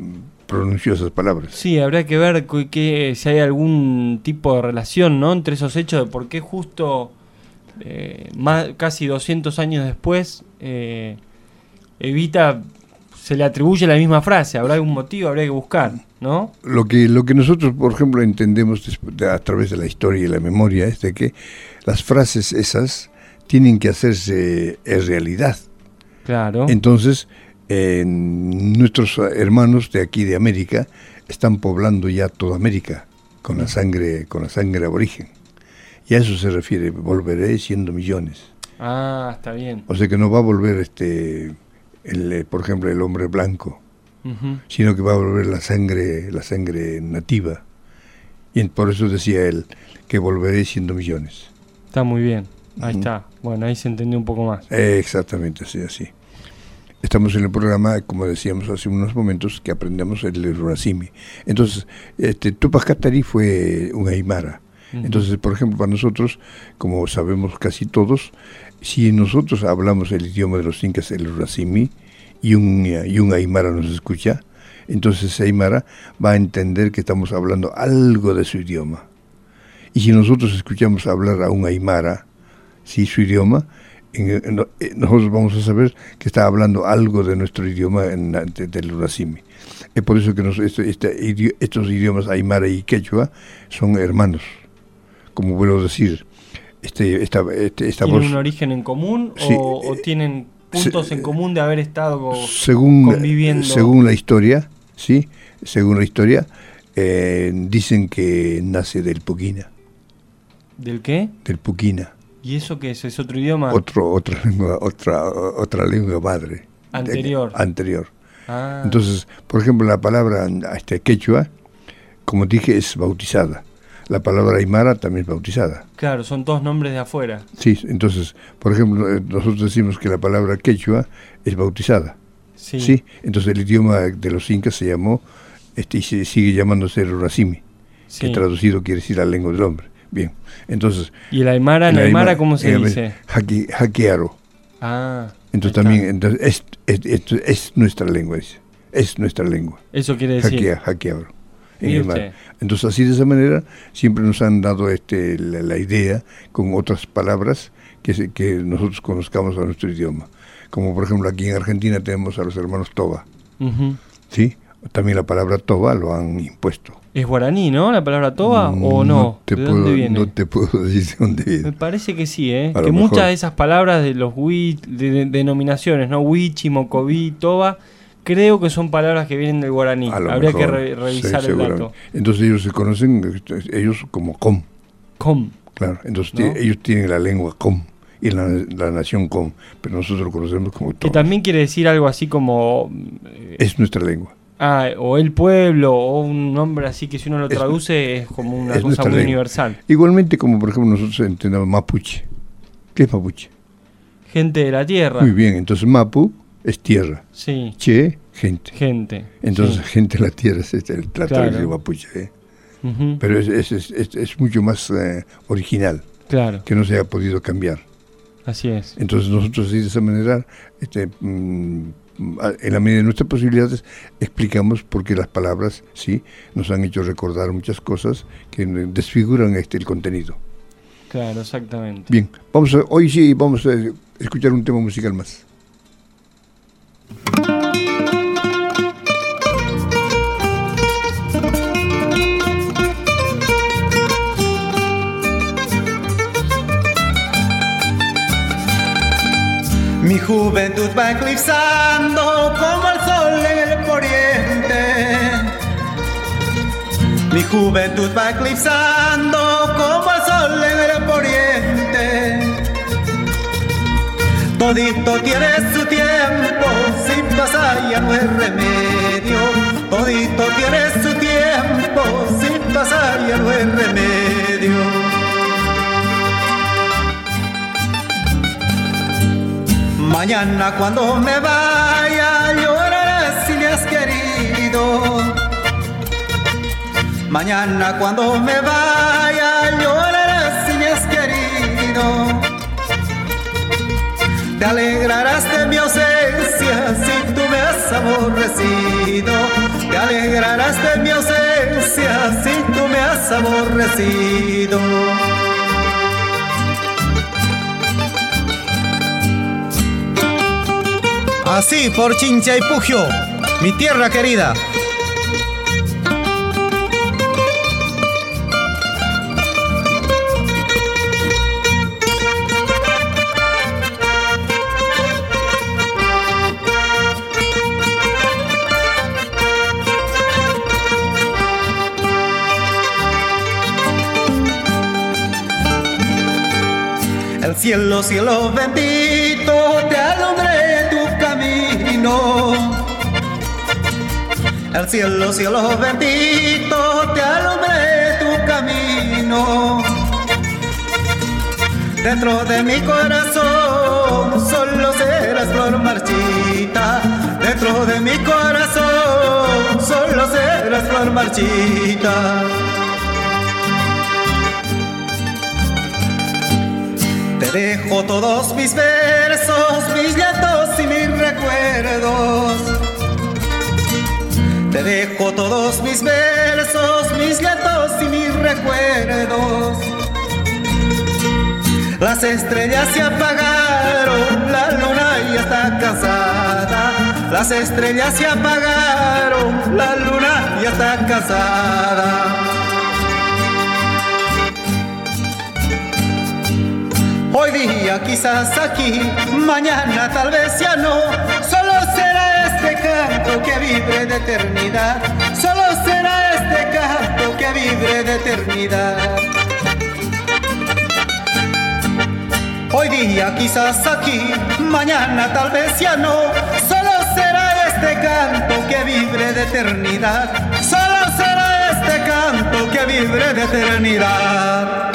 pronunció esas palabras. Sí, habría que ver si hay algún tipo de relación, ¿no?, entre esos hechos de por qué justo casi 200 años después Evita se le atribuye la misma frase. Habrá algún motivo, habría que buscar, ¿no? Lo que nosotros, por ejemplo, entendemos a través de la historia y la memoria es de que las frases esas tienen que hacerse realidad. Claro. Entonces, nuestros hermanos de aquí de América están poblando ya toda América con la sangre aborigen. Y a eso se refiere, volveré siendo millones. Ah, está bien. O sea que no va a volver por ejemplo, el hombre blanco, sino que va a volver la sangre nativa. Y por eso decía él que volveré siendo millones. Está muy bien. Ahí está. Bueno, ahí se entendió un poco más. Exactamente, así. Estamos en el programa, como decíamos hace unos momentos, que aprendemos el Rurasimi. Entonces, Tupac Katari fue un aymara. Entonces, por ejemplo, para nosotros, como sabemos casi todos, si nosotros hablamos el idioma de los incas, el Rurasimi, y un aymara nos escucha, entonces ese aymara va a entender que estamos hablando algo de su idioma. Y si nosotros escuchamos hablar a un aymara, ¿sí?, su idioma, nosotros vamos a saber que está hablando algo de nuestro idioma del Rurasimi. Es por eso que estos idiomas aymara y quechua son hermanos. Como vuelvo a decir, esta ¿tienen voz, un origen en común sí, o tienen puntos en común de haber estado conviviendo? Según la historia, ¿sí? Según la historia, dicen que nace del Puquina. ¿Del qué? Del Puquina. ¿Y eso qué es? ¿Es otro idioma? Otra lengua madre. Anterior. Ah. Entonces, por ejemplo, la palabra quechua, como dije, es bautizada. La palabra aymara también es bautizada. Claro, son todos nombres de afuera. Sí, entonces, por ejemplo, nosotros decimos que la palabra quechua es bautizada. Sí. Entonces el idioma de los incas se llamó, y sigue llamándose el Rurasimi, que traducido quiere decir la lengua del hombre. Bien, entonces... ¿Y el aymara, cómo se dice? Hakearo. Ah. Entonces también, es nuestra lengua, dice. Es nuestra lengua. Eso quiere decir. Hakearo. Entonces así de esa manera siempre nos han dado la idea con otras palabras que nosotros conozcamos a nuestro idioma, como por ejemplo aquí en Argentina tenemos a los hermanos Toba, ¿sí? También la palabra Toba lo han impuesto. ¿Es guaraní, no? ¿La palabra Toba o no? ¿De dónde viene? No te puedo decir de dónde viene. Me parece que sí, que muchas de esas palabras de los denominaciones, ¿no? Huichi, Mocoví, Toba, creo que son palabras que vienen del guaraní. Habría que revisar el dato. Entonces ellos se conocen, ellos como Com. Com. Claro, entonces ellos tienen la lengua Com y la nación Com, pero nosotros lo conocemos como Toba. Que también quiere decir algo así como... es nuestra lengua. O el pueblo, o un nombre así que si uno lo traduce es como una cosa muy universal. Igualmente como por ejemplo nosotros entendemos Mapuche. ¿Qué es Mapuche? Gente de la tierra. Muy bien, entonces Mapu es tierra. Sí. Che, gente. Entonces, sí. Gente de la tierra es el trato de Mapuche. Pero es mucho más original. Claro. Que no se ha podido cambiar. Así es. Entonces nosotros de esa manera, en la medida de nuestras posibilidades, explicamos por qué las palabras nos han hecho recordar muchas cosas que desfiguran el contenido. Claro, exactamente. Bien, hoy sí vamos a escuchar un tema musical más. Mi juventud va eclipsando como el sol en el poniente. Mi juventud va eclipsando como el sol en el poniente. Todito tiene su tiempo, sin pasar ya no es remedio. Todito tiene su tiempo, sin pasar ya no es remedio. Mañana cuando me vaya llorarás si me has querido. Mañana cuando me vaya llorarás si me has querido. Te alegrarás de mi ausencia si tú me has aborrecido. te alegrarás de mi ausencia si tú me has aborrecido. Así por Chincha y Pugio, mi tierra querida. El cielo, cielo bendito, te alumbré tu camino. El cielo, cielo bendito, te alumbré tu camino. Dentro de mi corazón solo serás flor marchita. Dentro de mi corazón solo serás flor marchita. Te dejo todos mis versos, mis llantos y mis recuerdos. Te dejo todos mis versos, mis llantos y mis recuerdos. Las estrellas se apagaron, la luna ya está cansada. Las estrellas se apagaron, la luna ya está cansada. Hoy día quizás aquí, mañana tal vez ya no. Solo será este canto que vibre de eternidad. Solo será este canto que vibre de eternidad. Hoy día quizás aquí, mañana tal vez ya no. Solo será este canto que vibre de eternidad. Solo será este canto que vibre de eternidad.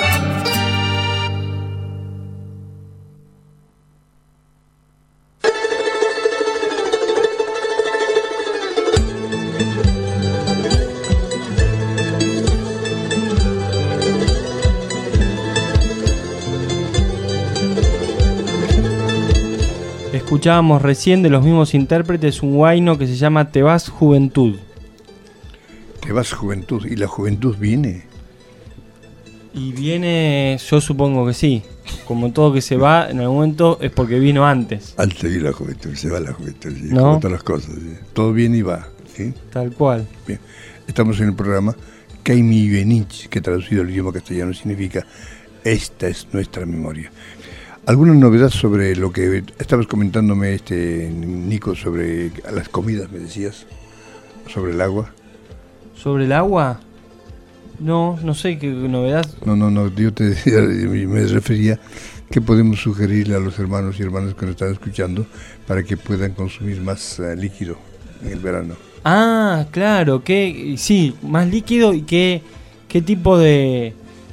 Escuchábamos recién de los mismos intérpretes un huayno que se llama Te vas juventud. Te vas juventud, ¿y la juventud viene? Y viene, yo supongo que sí. Como todo que se va, en algún momento es porque vino antes. Antes viene la juventud, se va la juventud, ¿sí? ¿No? Como todas las cosas, ¿sí? Todo viene y va, ¿sí? Tal cual. Bien, estamos en el programa Kaimi Benich, que traducido al idioma castellano significa esta es nuestra memoria. ¿Alguna novedad sobre lo que estabas comentándome, Nico, sobre las comidas, me decías? ¿Sobre el agua? ¿Sobre el agua? No sé qué novedad. No, yo te decía, me refería que podemos sugerirle a los hermanos y hermanas que nos están escuchando para que puedan consumir más líquido en el verano. Ah, claro, sí, más líquido y qué tipo de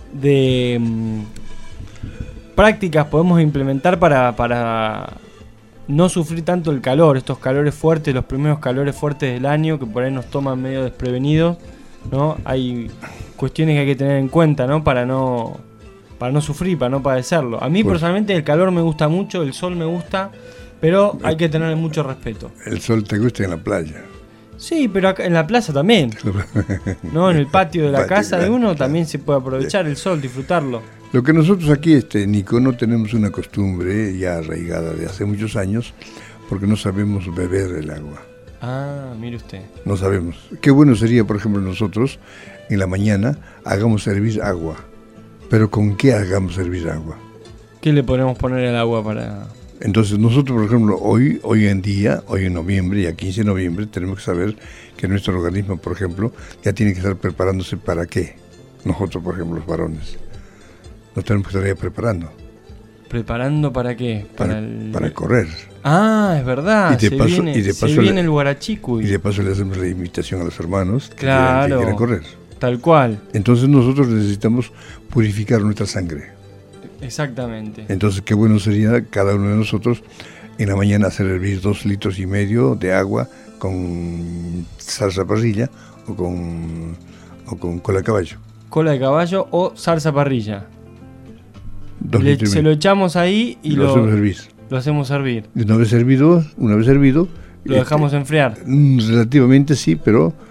prácticas podemos implementar para no sufrir tanto el calor, estos calores fuertes, los primeros calores fuertes del año que por ahí nos toman medio desprevenidos, ¿no? Hay cuestiones que hay que tener en cuenta, ¿no? Para no sufrir, para no padecerlo. A mí personalmente el calor me gusta mucho, el sol me gusta, pero hay que tener mucho respeto. ¿El sol te gusta en la playa? Sí, pero acá en la plaza también, ¿no? En el patio de la casa de uno también se puede aprovechar el sol, disfrutarlo. Lo que nosotros aquí, Nico, no tenemos una costumbre ya arraigada de hace muchos años, porque no sabemos beber el agua. Ah, mire usted. No sabemos. Qué bueno sería, por ejemplo, nosotros en la mañana hagamos hervir agua. Pero ¿con qué hagamos hervir agua? ¿Qué le podemos poner al agua para...? Entonces nosotros, por ejemplo, hoy en día, hoy en noviembre, ya 15 de noviembre, tenemos que saber que nuestro organismo, por ejemplo, ya tiene que estar preparándose para qué. Nosotros, por ejemplo, los varones, nos tenemos que estar ya preparando. ¿Preparando para qué? Para correr. Ah, es verdad. Y de paso viene el guarachico. Y de paso le hacemos la invitación a los hermanos que quieran correr. Tal cual. Entonces nosotros necesitamos purificar nuestra sangre. Exactamente. Entonces qué bueno sería cada uno de nosotros en la mañana hacer hervir 2,5 litros de agua con salsa parrilla o con cola de caballo. Cola de caballo o salsa parrilla. 2 litros. Se lo echamos ahí y lo hacemos hervir. Una vez hervido, lo dejamos enfriar. Relativamente sí, pero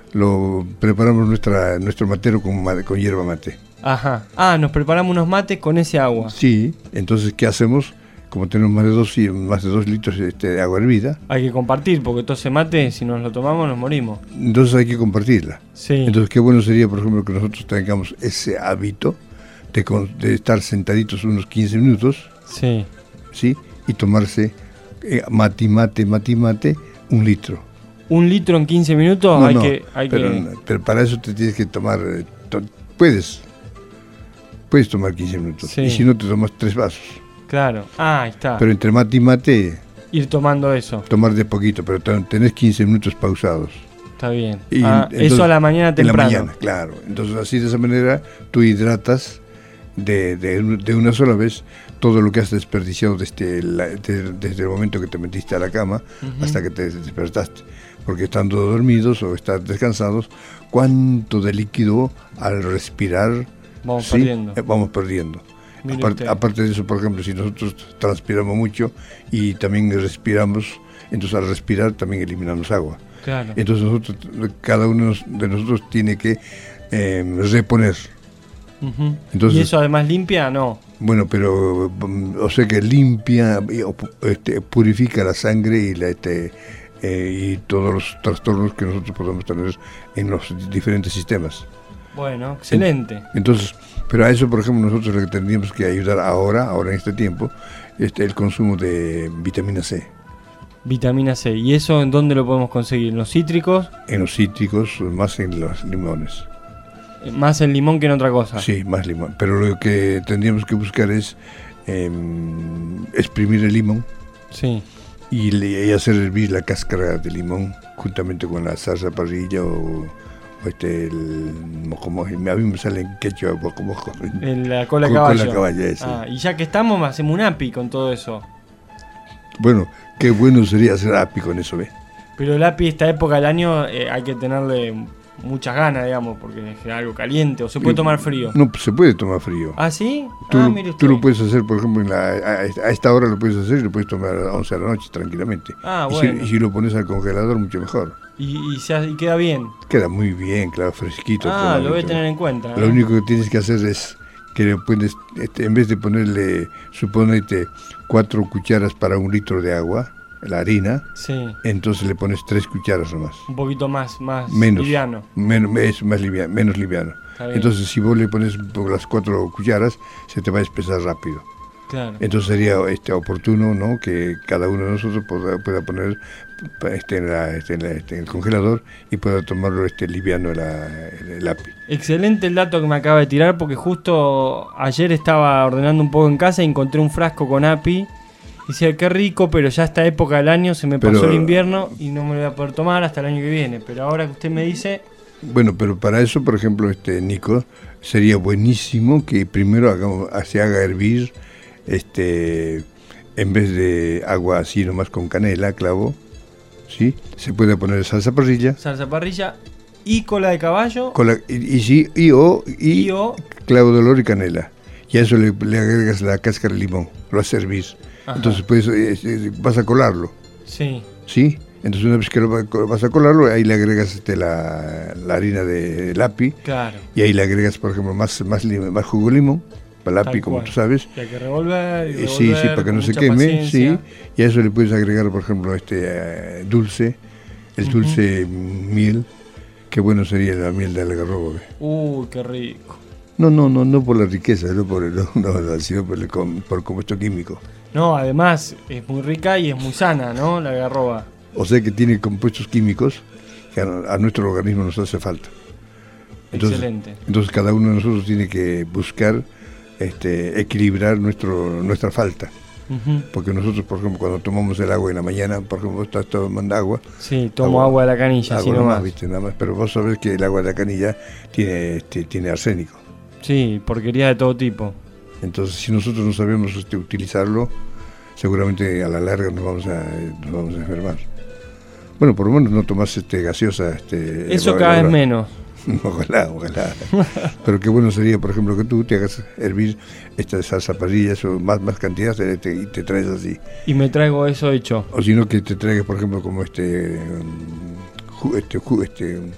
lo preparamos nuestro matero con hierba mate. Ajá. Ah, nos preparamos unos mates con ese agua. Sí, entonces, ¿qué hacemos? Como tenemos más de 2 litros de agua hervida. Hay que compartir, porque todo ese mate, si nos lo tomamos, nos morimos. Entonces hay que compartirla. Sí. Entonces, qué bueno sería, por ejemplo, que nosotros tengamos ese hábito de estar sentaditos unos 15 minutos. Sí. ¿Sí? Y tomarse mate, 1 litro. 1 litro en 15 minutos. Pero para eso te tienes que tomar. Puedes tomar 15 minutos. Sí. Y si no, te tomas 3 vasos. Claro. Ah, ahí está. Pero entre mate y mate. Ir tomando eso. Tomar de poquito, pero tenés 15 minutos pausados. Está bien. Entonces, eso a la mañana temprano. En la mañana, claro. Entonces, así de esa manera, tú hidratas de una sola vez todo lo que has desperdiciado desde el momento que te metiste a la cama hasta que te despertaste. Porque estando dormidos o estar descansados, cuánto de líquido al respirar vamos perdiendo. Aparte de eso, por ejemplo, si nosotros transpiramos mucho y también respiramos, entonces al respirar también eliminamos agua. Claro. Entonces cada uno de nosotros tiene que reponer. Entonces, ¿y eso además limpia? No. Bueno, pero o sea que limpia, purifica la sangre y todos los trastornos que nosotros podemos tener en los diferentes sistemas. Bueno, excelente. Entonces, pero a eso, por ejemplo, nosotros lo que tendríamos que ayudar ahora en este tiempo, el consumo de vitamina C. Vitamina C. ¿Y eso en dónde lo podemos conseguir? ¿En los cítricos? En los cítricos, más en los limones. ¿Más en limón que en otra cosa? Sí, más limón. Pero lo que tendríamos que buscar es exprimir el limón. Sí. Y hacer hervir la cáscara de limón juntamente con la salsa parrilla o el mojomojo. A mí me sale en quechua mojomojo. La cola de caballo. Con la caballa, ese. Y ya que estamos, hacemos un api con todo eso. Bueno, qué bueno sería hacer api con eso, ¿ves? Pero el api, esta época del año, hay que tenerle muchas ganas, digamos, porque es algo caliente, o se puede tomar frío. No, se puede tomar frío. ¿Ah, sí? Mire usted. Tú lo puedes hacer, por ejemplo, a esta hora lo puedes hacer y lo puedes tomar a las 11 de la noche tranquilamente. Bueno. Y si lo pones al congelador, mucho mejor. ¿Y queda bien? Queda muy bien, claro, fresquito. Lo voy a tener en cuenta. Lo único que tienes que hacer es que le pones, en vez de ponerle, suponete, 4 cucharas para 1 litro de agua, la harina, sí. Entonces le pones 3 cucharas nomás. Un poquito más menos, liviano. Es más liviano, menos liviano. Entonces si vos le pones las 4 cucharas, se te va a espesar rápido. Claro. Entonces sería oportuno, ¿no?, que cada uno de nosotros pueda poner en el congelador y pueda tomarlo liviano el api. Excelente el dato que me acaba de tirar, porque justo ayer estaba ordenando un poco en casa y encontré un frasco con api. Y decía, qué rico, pero ya esta época del año se me pasó el invierno y no me lo voy a poder tomar hasta el año que viene. Pero ahora que usted me dice... Bueno, pero para eso, por ejemplo, Nico, sería buenísimo que primero se haga hervir, en vez de agua así nomás con canela, clavo, ¿sí? Se puede poner salsa parrilla. Salsa parrilla y cola de caballo. Y clavo de olor y canela. Y a eso le agregas la cáscara de limón, lo haces hervir. Ajá. Entonces vas a colarlo. Sí. ¿Sí? Entonces una vez que vas a colarlo, ahí le agregas la harina de api. Claro. Y ahí le agregas, por ejemplo, más jugo de limón para el api, como tú sabes. Y hay que revolver. Sí, para que no se queme. Paciencia. Sí. Y a eso le puedes agregar, por ejemplo, dulce, dulce miel. Qué bueno sería la miel de algarrobo. Uy, qué rico. No por la riqueza, sino por el compuesto químico. No, además es muy rica y es muy sana, ¿no? La algarroba. O sea que tiene compuestos químicos que a nuestro organismo nos hace falta. Excelente. Entonces cada uno de nosotros tiene que buscar equilibrar nuestra falta. Porque nosotros, por ejemplo, cuando tomamos el agua en la mañana, por ejemplo, vos estás tomando agua. Sí, tomo agua de la canilla, así nomás. ¿Viste? Nada más. Pero vos sabés que el agua de la canilla tiene arsénico. Sí, porquería de todo tipo. Entonces, si nosotros no sabemos utilizarlo, seguramente a la larga nos vamos a enfermar. Bueno, por lo menos no tomás gaseosa. Eso cada vez menos. Ojalá. Pero qué bueno sería, por ejemplo, que tú te hagas hervir esta salsa parrilla o más cantidad y te traes así. Y me traigo eso hecho. O si no, que te traigas, por ejemplo, como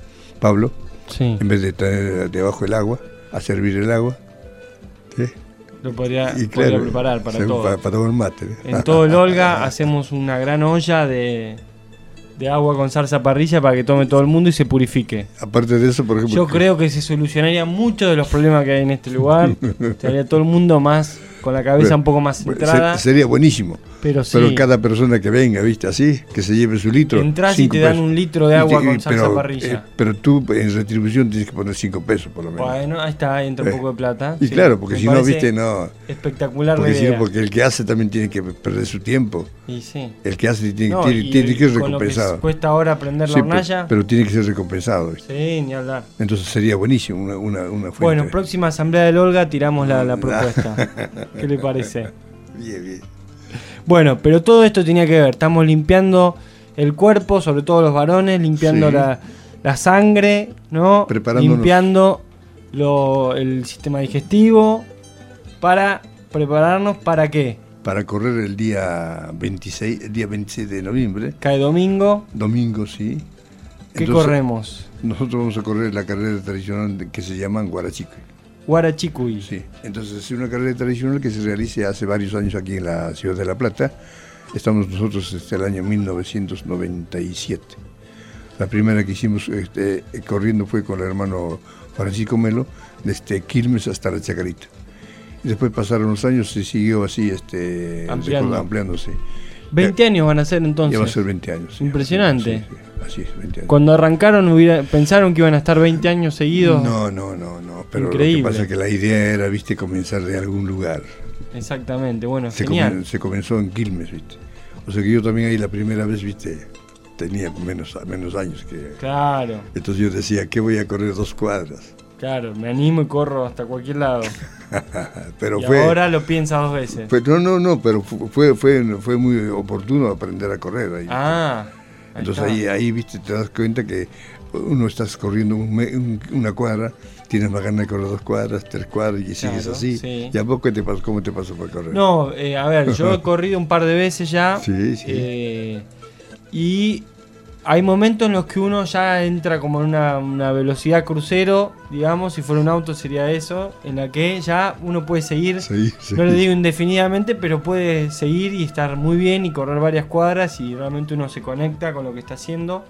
Pablo, Sí. en vez de traer debajo el agua, a servir el agua. ¿Sí? Lo podría Y claro, preparar para todo. para tomar mate. En todo el Olga hacemos una gran olla de agua con salsa parrilla para que tome todo el mundo y se purifique. Aparte de eso, por ejemplo... Yo creo que se solucionaría muchos de los problemas que hay en este lugar. Estaría todo el mundo más con la cabeza un poco más centrada. Sería buenísimo. Pero sí. Pero cada persona que venga, ¿viste? Así, que se lleve su litro. Entrás y te dan un litro de agua con salsa parrilla. Pero tú en retribución tienes que poner 5 pesos por lo menos. Bueno, ahí está, ahí entra un poco de plata. Y sí, claro, porque si no, ¿viste? No. Espectacular Porque, la idea. porque el que hace también tiene que perder su tiempo. Y sí. El que hace tiene No, que ser con lo que recompensado. cuesta ahora prender la hornalla. Pero tiene que ser recompensado, ¿viste? Sí, ni hablar. Entonces sería buenísimo una fuente. Bueno, próxima asamblea del Olga tiramos la propuesta. ¿Qué le parece? Bien, bien. Bueno, pero todo esto tenía que ver. Estamos limpiando el cuerpo, sobre todo los varones, limpiando Sí. la sangre, ¿no? Preparándonos. Limpiando el sistema digestivo para prepararnos para qué. Para correr el día 26 de noviembre. Cae domingo. Domingo, sí. ¿Qué Entonces, corremos? Nosotros vamos a correr la carrera tradicional que se llama Guarachico. Guarachicuy. Sí, entonces es una carrera tradicional que se realiza hace varios años aquí en la ciudad de La Plata. Estamos nosotros desde el año 1997. La primera que hicimos corriendo fue con el hermano Francisco Melo, desde Quilmes hasta la Chacarita. Y después pasaron los años, se siguió así ampliándose. 20 años van a ser entonces. Ya va a ser 20 años. Sí, impresionante. Sí, así es, 20 años. Cuando arrancaron, ¿pensaron que iban a estar 20 años seguidos? No. Pero Increíble. lo que pasa es que la idea era, viste, comenzar de algún lugar. Exactamente, bueno, genial. Se comenzó en Quilmes, viste. O sea que yo también ahí la primera vez, viste, tenía menos años que... Claro. Entonces yo decía, ¿qué voy a correr 2 cuadras? Claro, me animo y corro hasta cualquier lado. Pero y ahora lo piensa 2 veces. Pero fue muy oportuno aprender a correr ahí. Entonces ahí, viste, te das cuenta que uno estás corriendo una cuadra, tienes más ganas de correr 2 cuadras, 3 cuadras y sigues así. Sí. ¿Y a vos cómo te pasó para correr? No, a ver, yo he corrido un par de veces ya. Sí. Y hay momentos en los que uno ya entra como en una velocidad crucero, digamos, si fuera un auto sería eso, en la que ya uno puede seguir, Sí. no le digo indefinidamente, pero puede seguir y estar muy bien y correr varias cuadras y realmente uno se conecta con lo que está haciendo.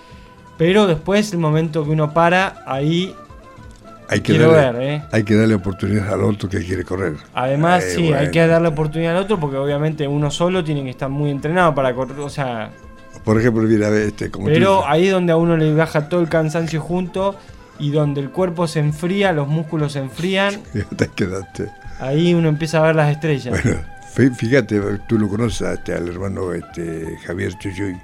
Pero después, el momento que uno para, ahí hay que darle oportunidad al otro que quiere correr. Además, hay que darle oportunidad al otro porque obviamente uno solo tiene que estar muy entrenado para correr, o sea... Por ejemplo, mira, como pero ahí es donde a uno le baja todo el cansancio junto y donde el cuerpo se enfría, los músculos se enfrían. Te quedaste. Ahí uno empieza a ver las estrellas. Bueno, fíjate, tú lo conoces al hermano Javier Chuyuy.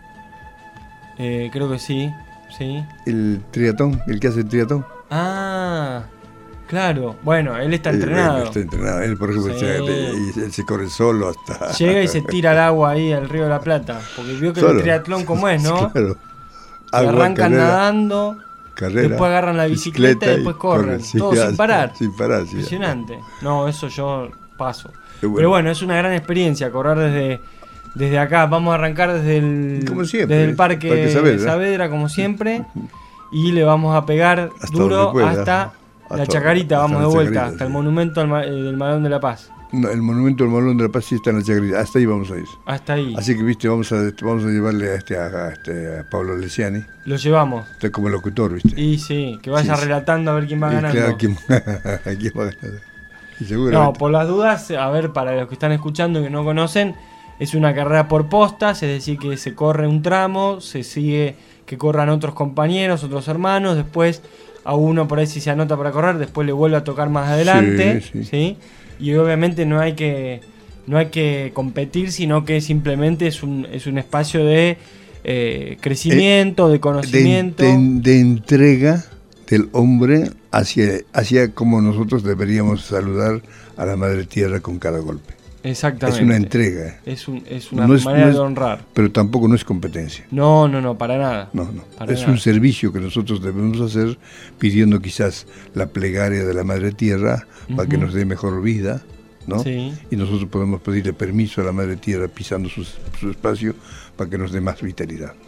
Creo que sí. El triatlón, el que hace el triatlón. Ah, claro. Bueno, él está entrenado. Bueno, está entrenado. Él, por ejemplo, él se corre solo hasta... Llega y se tira al agua ahí al Río de la Plata. Porque vio que el triatlón como es, ¿no? Claro. Arrancan nadando, después agarran la bicicleta y después corren. Todo sin parar. Impresionante. No, eso yo paso. Pero bueno, es una gran experiencia correr desde acá. Vamos a arrancar desde el Parque Saavedra, como siempre. Y le vamos a pegar duro hasta la Chacarita, vamos de vuelta, hasta el monumento del Malón de la Paz. No, el monumento del Malón de la Paz sí está en la Chacarita, hasta ahí vamos a ir. Hasta ahí. Así que, viste, vamos a llevarle a Pablo Lesiani. Lo llevamos. Está como locutor, viste. Y sí, que vaya relatando a ver quién va ganando. Claro, quién va ganando. Y seguramente. No, por las dudas, a ver, para los que están escuchando y que no conocen, es una carrera por postas, es decir, que se corre un tramo, se sigue que corran otros compañeros, otros hermanos, después a uno por ahí si se anota para correr, después le vuelve a tocar más adelante, ¿sí? Y obviamente no hay que competir, sino que simplemente es un espacio de crecimiento, de conocimiento. De entrega del hombre hacia como nosotros deberíamos saludar a la Madre Tierra con cada golpe. Exactamente. Es una entrega. Es una manera de honrar. Pero tampoco no es competencia. No, para nada. No. Es un servicio que nosotros debemos hacer pidiendo quizás la plegaria de la Madre Tierra para que nos dé mejor vida, ¿no? Sí. Y nosotros podemos pedirle permiso a la Madre Tierra pisando su espacio para que nos dé más vitalidad.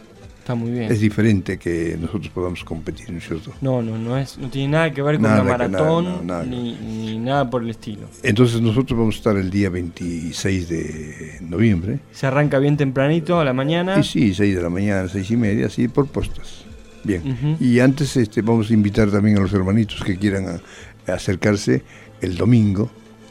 Está muy bien. Es diferente que nosotros podamos competir, ¿no es cierto? No tiene nada que ver con Nada una que- maratón nada. ni nada por el estilo. Entonces nosotros vamos a estar el día 26 de noviembre. Se arranca bien tempranito a la mañana. Y sí, 6 de la mañana, 6:30, así por postas. Bien. Ujú. Y antes vamos a invitar también a los hermanitos que quieran acercarse el domingo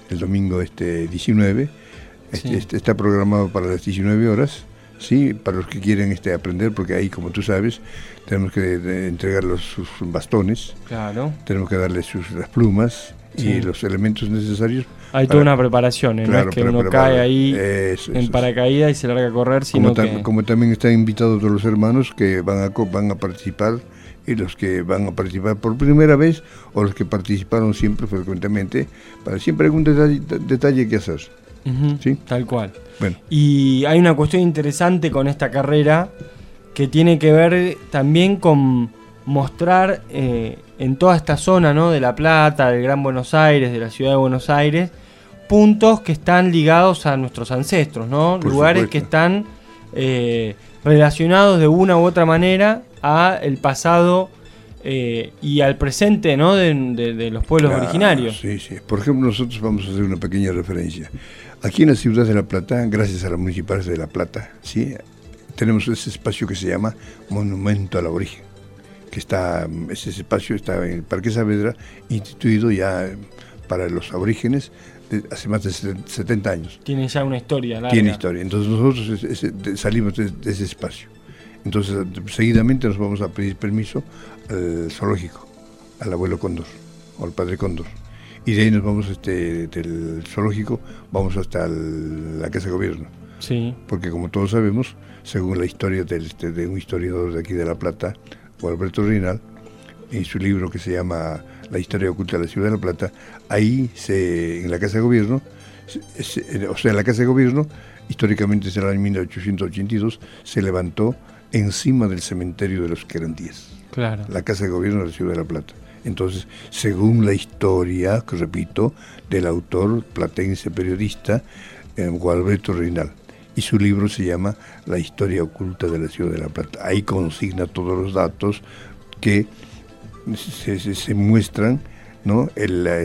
19. Sí. Está programado para las 19 horas. Sí, para los que quieren aprender, porque ahí, como tú sabes, tenemos que entregar sus bastones, Claro. tenemos que darles las plumas Sí. y los elementos necesarios. Hay toda una preparación, no Claro, es que para uno preparar. cae ahí Eso. en paracaídas y se larga a correr, sino Como también están invitados todos los hermanos que van a participar, y los que van a participar por primera vez o los que participaron siempre frecuentemente, siempre hay algún detalle que hacer. Ujú, ¿sí? tal cual. Bueno, Y hay una cuestión interesante con esta carrera que tiene que ver también con mostrar en toda esta zona, ¿no?, de La Plata, del Gran Buenos Aires, de la ciudad de Buenos Aires, puntos que están ligados a nuestros ancestros, ¿no? Por Lugares supuesto. que están relacionados de una u otra manera a el pasado y al presente, ¿no?, de los pueblos originarios. Sí, sí. Por ejemplo, nosotros vamos a hacer una pequeña referencia. Aquí en la ciudad de La Plata, gracias a la Municipalidad de La Plata, ¿sí?, tenemos ese espacio que se llama Monumento al Aborigen, ese espacio está en el Parque Saavedra, instituido ya para los aborígenes hace más de 70 años. Tiene ya una historia larga. Tiene historia. Entonces nosotros salimos de ese espacio. Entonces seguidamente nos vamos a pedir permiso al zoológico, al abuelo Cóndor o al padre Cóndor. Y de ahí nos vamos del zoológico, vamos hasta la Casa de Gobierno. Sí. Porque como todos sabemos, según la historia de un historiador de aquí de La Plata, Alberto Reinal, en su libro que se llama La historia oculta de la ciudad de La Plata, ahí en la Casa de Gobierno, la Casa de Gobierno, históricamente será en 1882, se levantó encima del cementerio de los Querandíes. Claro. La Casa de Gobierno de la ciudad de La Plata. Entonces, según la historia, que repito, del autor platense periodista Gualberto Reinal, y su libro se llama La historia oculta de la ciudad de La Plata. Ahí consigna todos los datos que se muestran, ¿no?, la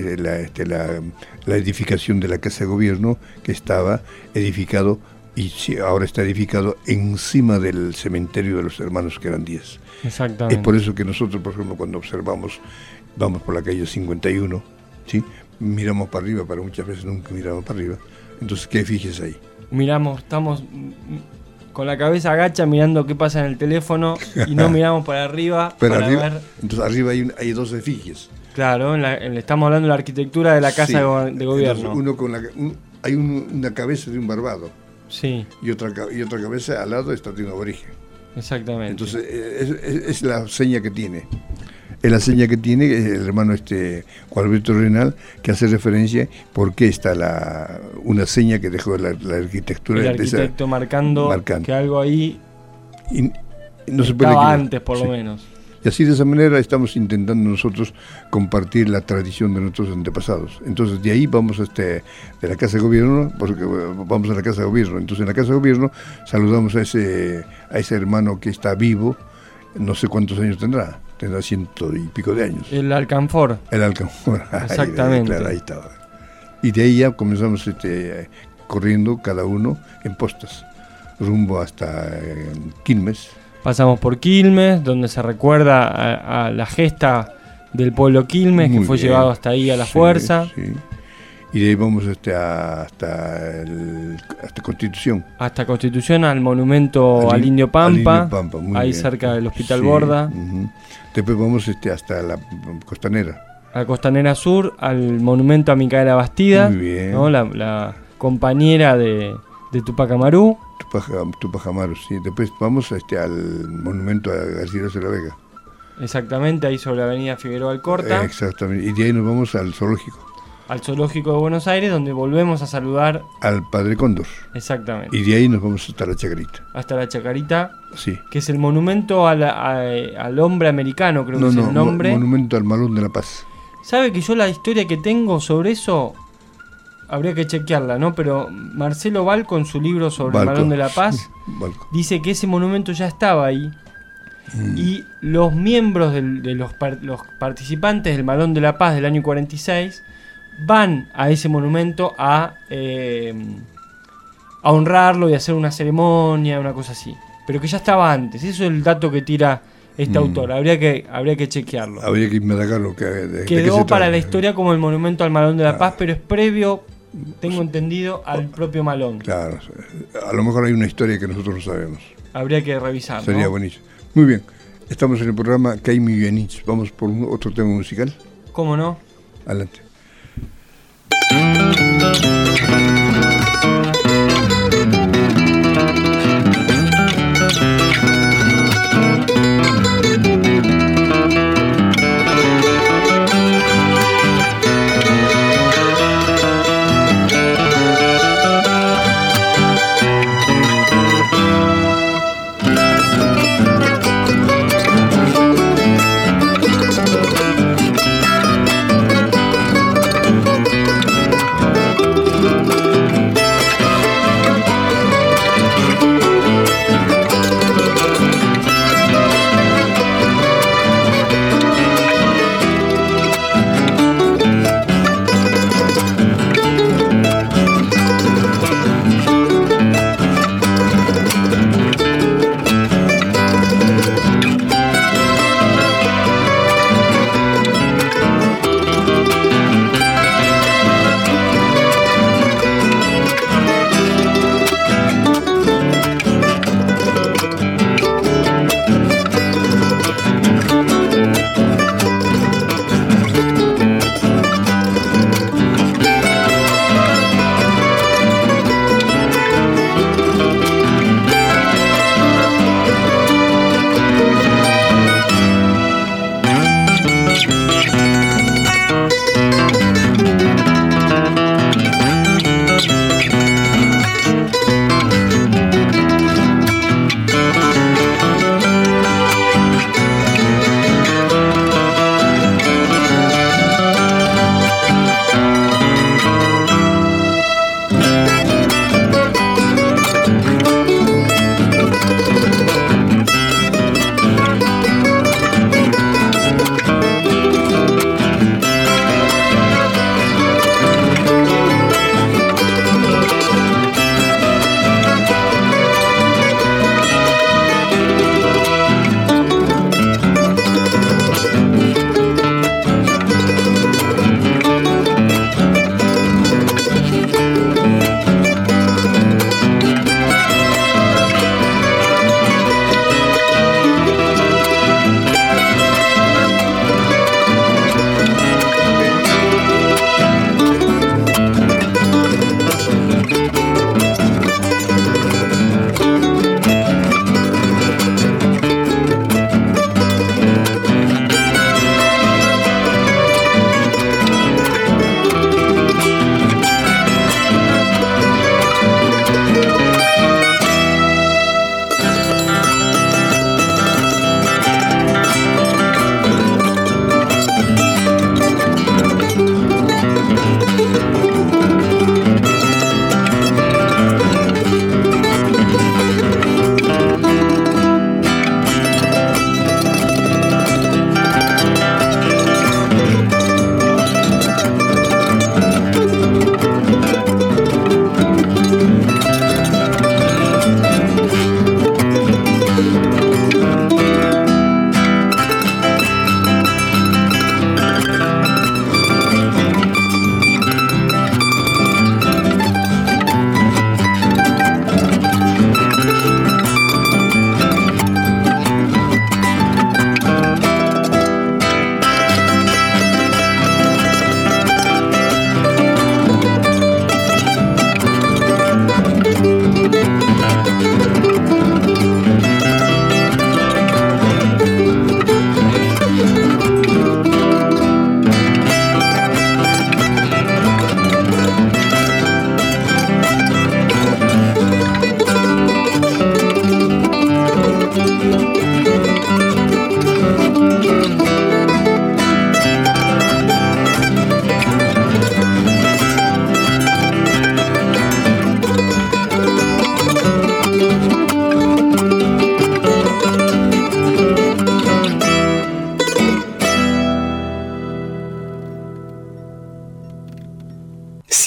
edificación de la Casa de Gobierno, que estaba edificado y ahora está edificado encima del cementerio de los hermanos Querandíes. Exactamente. Es por eso que nosotros, por ejemplo, cuando observamos, vamos por la calle 51, ¿sí?, miramos para arriba, pero muchas veces nunca miramos para arriba. Entonces, ¿qué fijes ahí? Estamos con la cabeza agacha mirando qué pasa en el teléfono y no miramos para arriba. Pero para arriba, ver. entonces arriba hay dos efigies. Claro, estamos hablando de la arquitectura de la Casa Sí. de Gobierno. Entonces hay una cabeza de un barbado. Sí. Y otra cabeza al lado está de un aborigen. Exactamente. Entonces es la seña que tiene. Es la seña que tiene el hermano Gualberto Renal, que hace referencia por qué está una seña que dejó la arquitectura. El arquitecto marcando que algo ahí y no se puede estaba equivocar. antes, por lo menos. Y así, de esa manera, estamos intentando nosotros compartir la tradición de nuestros antepasados. Entonces, de ahí vamos de la Casa de Gobierno, porque vamos a la Casa de Gobierno. Entonces, en la Casa de Gobierno saludamos a ese hermano que está vivo, no sé cuántos años tendrá 100 y pico de años. El alcanfor. El alcanfor. Exactamente. Claro, ahí estaba. Y de ahí ya comenzamos corriendo cada uno en postas, rumbo hasta Quilmes. Pasamos por Quilmes, donde se recuerda a la gesta del pueblo Quilmes, que fue llevado hasta ahí a la fuerza. Sí. Y de ahí vamos hasta Constitución. Hasta Constitución, al monumento al Indio Pampa, ahí bien. Cerca del Hospital Sí, Borda. Uh-huh. Después vamos hasta la Costanera. A Costanera Sur, al monumento a Micaela Bastida, Muy bien. ¿no? la compañera de Tupac Amaru. Tupac Amaru, sí. Después vamos al monumento a Garcilaso de la Vega. Exactamente, ahí sobre la avenida Figueroa Alcorta. Exactamente. Y de ahí nos vamos al zoológico. Al zoológico de Buenos Aires, donde volvemos a saludar al padre Cóndor. Exactamente. Y de ahí nos vamos hasta la Chacarita. Hasta la Chacarita. Sí. Que es el monumento al hombre americano, creo que es el nombre. Monumento al Malón de la Paz. ¿Sabe que yo la historia que tengo sobre eso habría que chequearla, ¿no? Pero Marcelo Balco, en su libro sobre el Malón de la Paz, dice que ese monumento ya estaba ahí Y los miembros de los participantes del Malón de la Paz del año 46 van a ese monumento a honrarlo y hacer una ceremonia, una cosa así. Pero que ya estaba antes. Eso es el dato que tira este autor. Habría que chequearlo. Habría que investigarlo. Quedó para la historia como el monumento al Malón de la Paz, pero es previo, tengo entendido, al propio Malón. Claro, a lo mejor hay una historia que nosotros no sabemos. Habría que revisarlo. Sería buenísimo. Muy bien, estamos en el programa Caimi Bienich. Vamos por otro tema musical. ¿Cómo no? Adelante.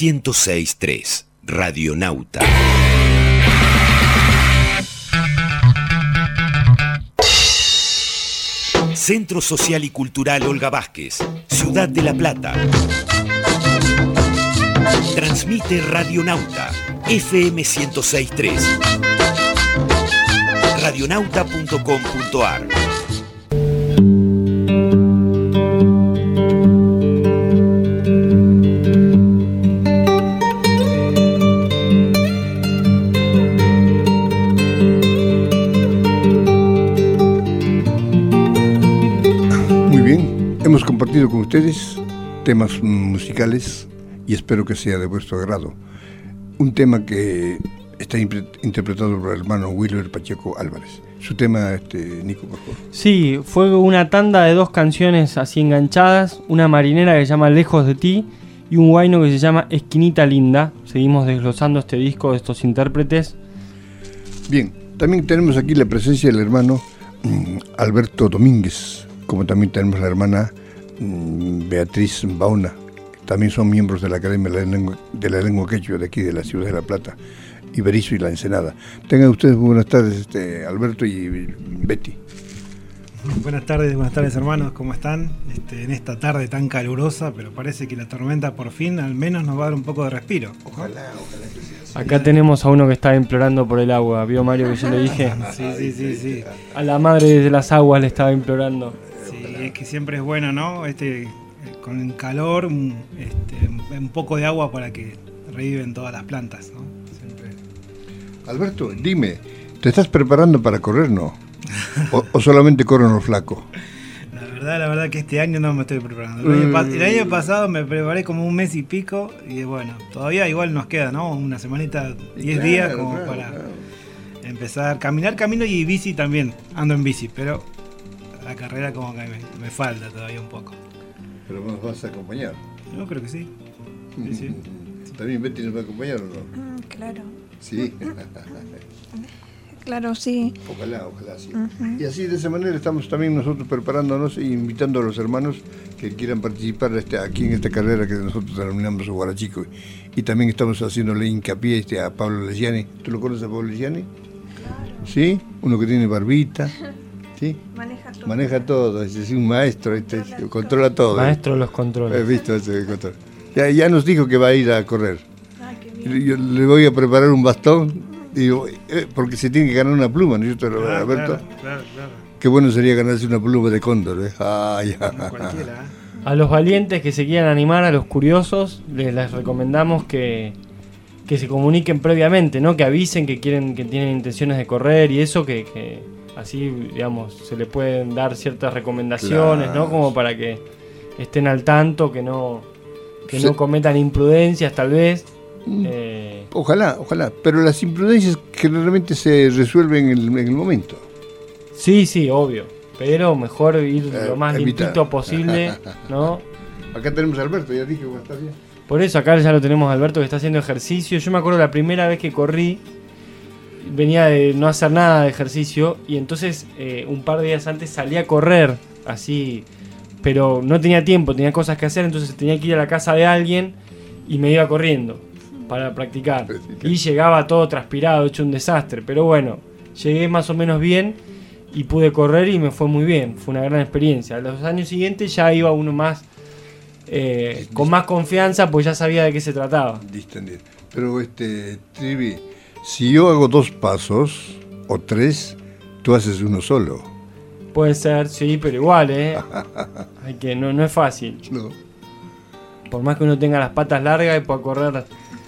106.3 Radionauta. Centro Social y Cultural Olga Vázquez, Ciudad de La Plata. Transmite Radionauta, FM 106.3. Radionauta.com.ar. Hemos compartido con ustedes temas musicales y espero que sea de vuestro agrado. Un tema que está interpretado por el hermano Wilber Pacheco Álvarez. Su tema, Nico, por favor. Sí, fue una tanda de 2 canciones así enganchadas, una marinera que se llama Lejos de ti y un huayno que se llama Esquinita Linda. Seguimos desglosando este disco de estos intérpretes. Bien, también tenemos aquí la presencia del hermano Alberto Domínguez, como también tenemos la hermana Beatriz Bauna, también son miembros de la Academia de la Lengua Quechua de aquí de la Ciudad de La Plata, Iberizo y La Ensenada. Tengan ustedes muy buenas tardes, Alberto y Betty. Buenas tardes hermanos, ¿cómo están? En esta tarde tan calurosa, pero parece que la tormenta por fin al menos nos va a dar un poco de respiro. Ojalá que sea así. Acá tenemos a uno que está implorando por el agua, ¿vio, Mario, que yo le dije? Sí. A la madre de las aguas le estaba implorando. Sí, es que siempre es bueno, ¿no? Con el calor, un poco de agua para que reviven todas las plantas, ¿no? Siempre. Alberto, dime, ¿te estás preparando para correr, no? ¿O solamente corren los flacos? La verdad que este año no me estoy preparando. El año pasado me preparé como un mes y pico y bueno, todavía igual nos queda, ¿no? Una semanita, 10 días como para empezar. Camino y bici también, ando en bici, pero la carrera como que me falta todavía un poco. ¿Pero nos vas a acompañar? Yo creo que sí. Sí. ¿También Betty nos va a acompañar o no? Claro. Sí. Claro, sí. Ojalá, sí. Uh-huh. Y así de esa manera estamos también nosotros preparándonos e invitando a los hermanos que quieran participar aquí en esta carrera que nosotros denominamos Huarachico. Y también estamos haciéndole hincapié a Pablo Legiani. ¿Tú lo conoces a Pablo Legiani? Claro. ¿Sí? Uno que tiene barbita. ¿Sí? Maneja todo, es un maestro, controla todo. Maestro los controles. He visto ese control. Ya nos dijo que va a ir a correr. Qué bien. Yo le voy a preparar un bastón. Digo, porque se tiene que ganar una pluma, ¿no? Alberto. Claro. Qué bueno sería ganarse una pluma de cóndor, ¿eh? Cualquiera. A los valientes que se quieran animar, a los curiosos, les recomendamos que se comuniquen previamente, ¿no? Que avisen que tienen intenciones de correr y eso, que así, digamos, se le pueden dar ciertas recomendaciones, claro, ¿no? Como para que estén al tanto, que no cometan imprudencias tal vez. Ojalá, pero las imprudencias generalmente se resuelven en el momento. Sí, obvio, pero mejor ir lo más limpito posible, ¿no? Acá tenemos a Alberto, ya dije que va a estar bien. Por eso acá ya lo tenemos a Alberto que está haciendo ejercicio. Yo me acuerdo la primera vez que corrí, venía de no hacer nada de ejercicio y entonces un par de días antes salí a correr, así, pero no tenía tiempo, tenía cosas que hacer, entonces tenía que ir a la casa de alguien y me iba corriendo para practicar. Y llegaba todo transpirado, hecho un desastre, pero bueno, llegué más o menos bien y pude correr y me fue muy bien, fue una gran experiencia. Los años siguientes ya iba uno más con más confianza, pues ya sabía de qué se trataba. Distendido. Pero Trivi, si yo hago 2 pasos o 3, tú haces uno solo. Puede ser, sí, pero igual, hay que no es fácil. No. Por más que uno tenga las patas largas y pueda correr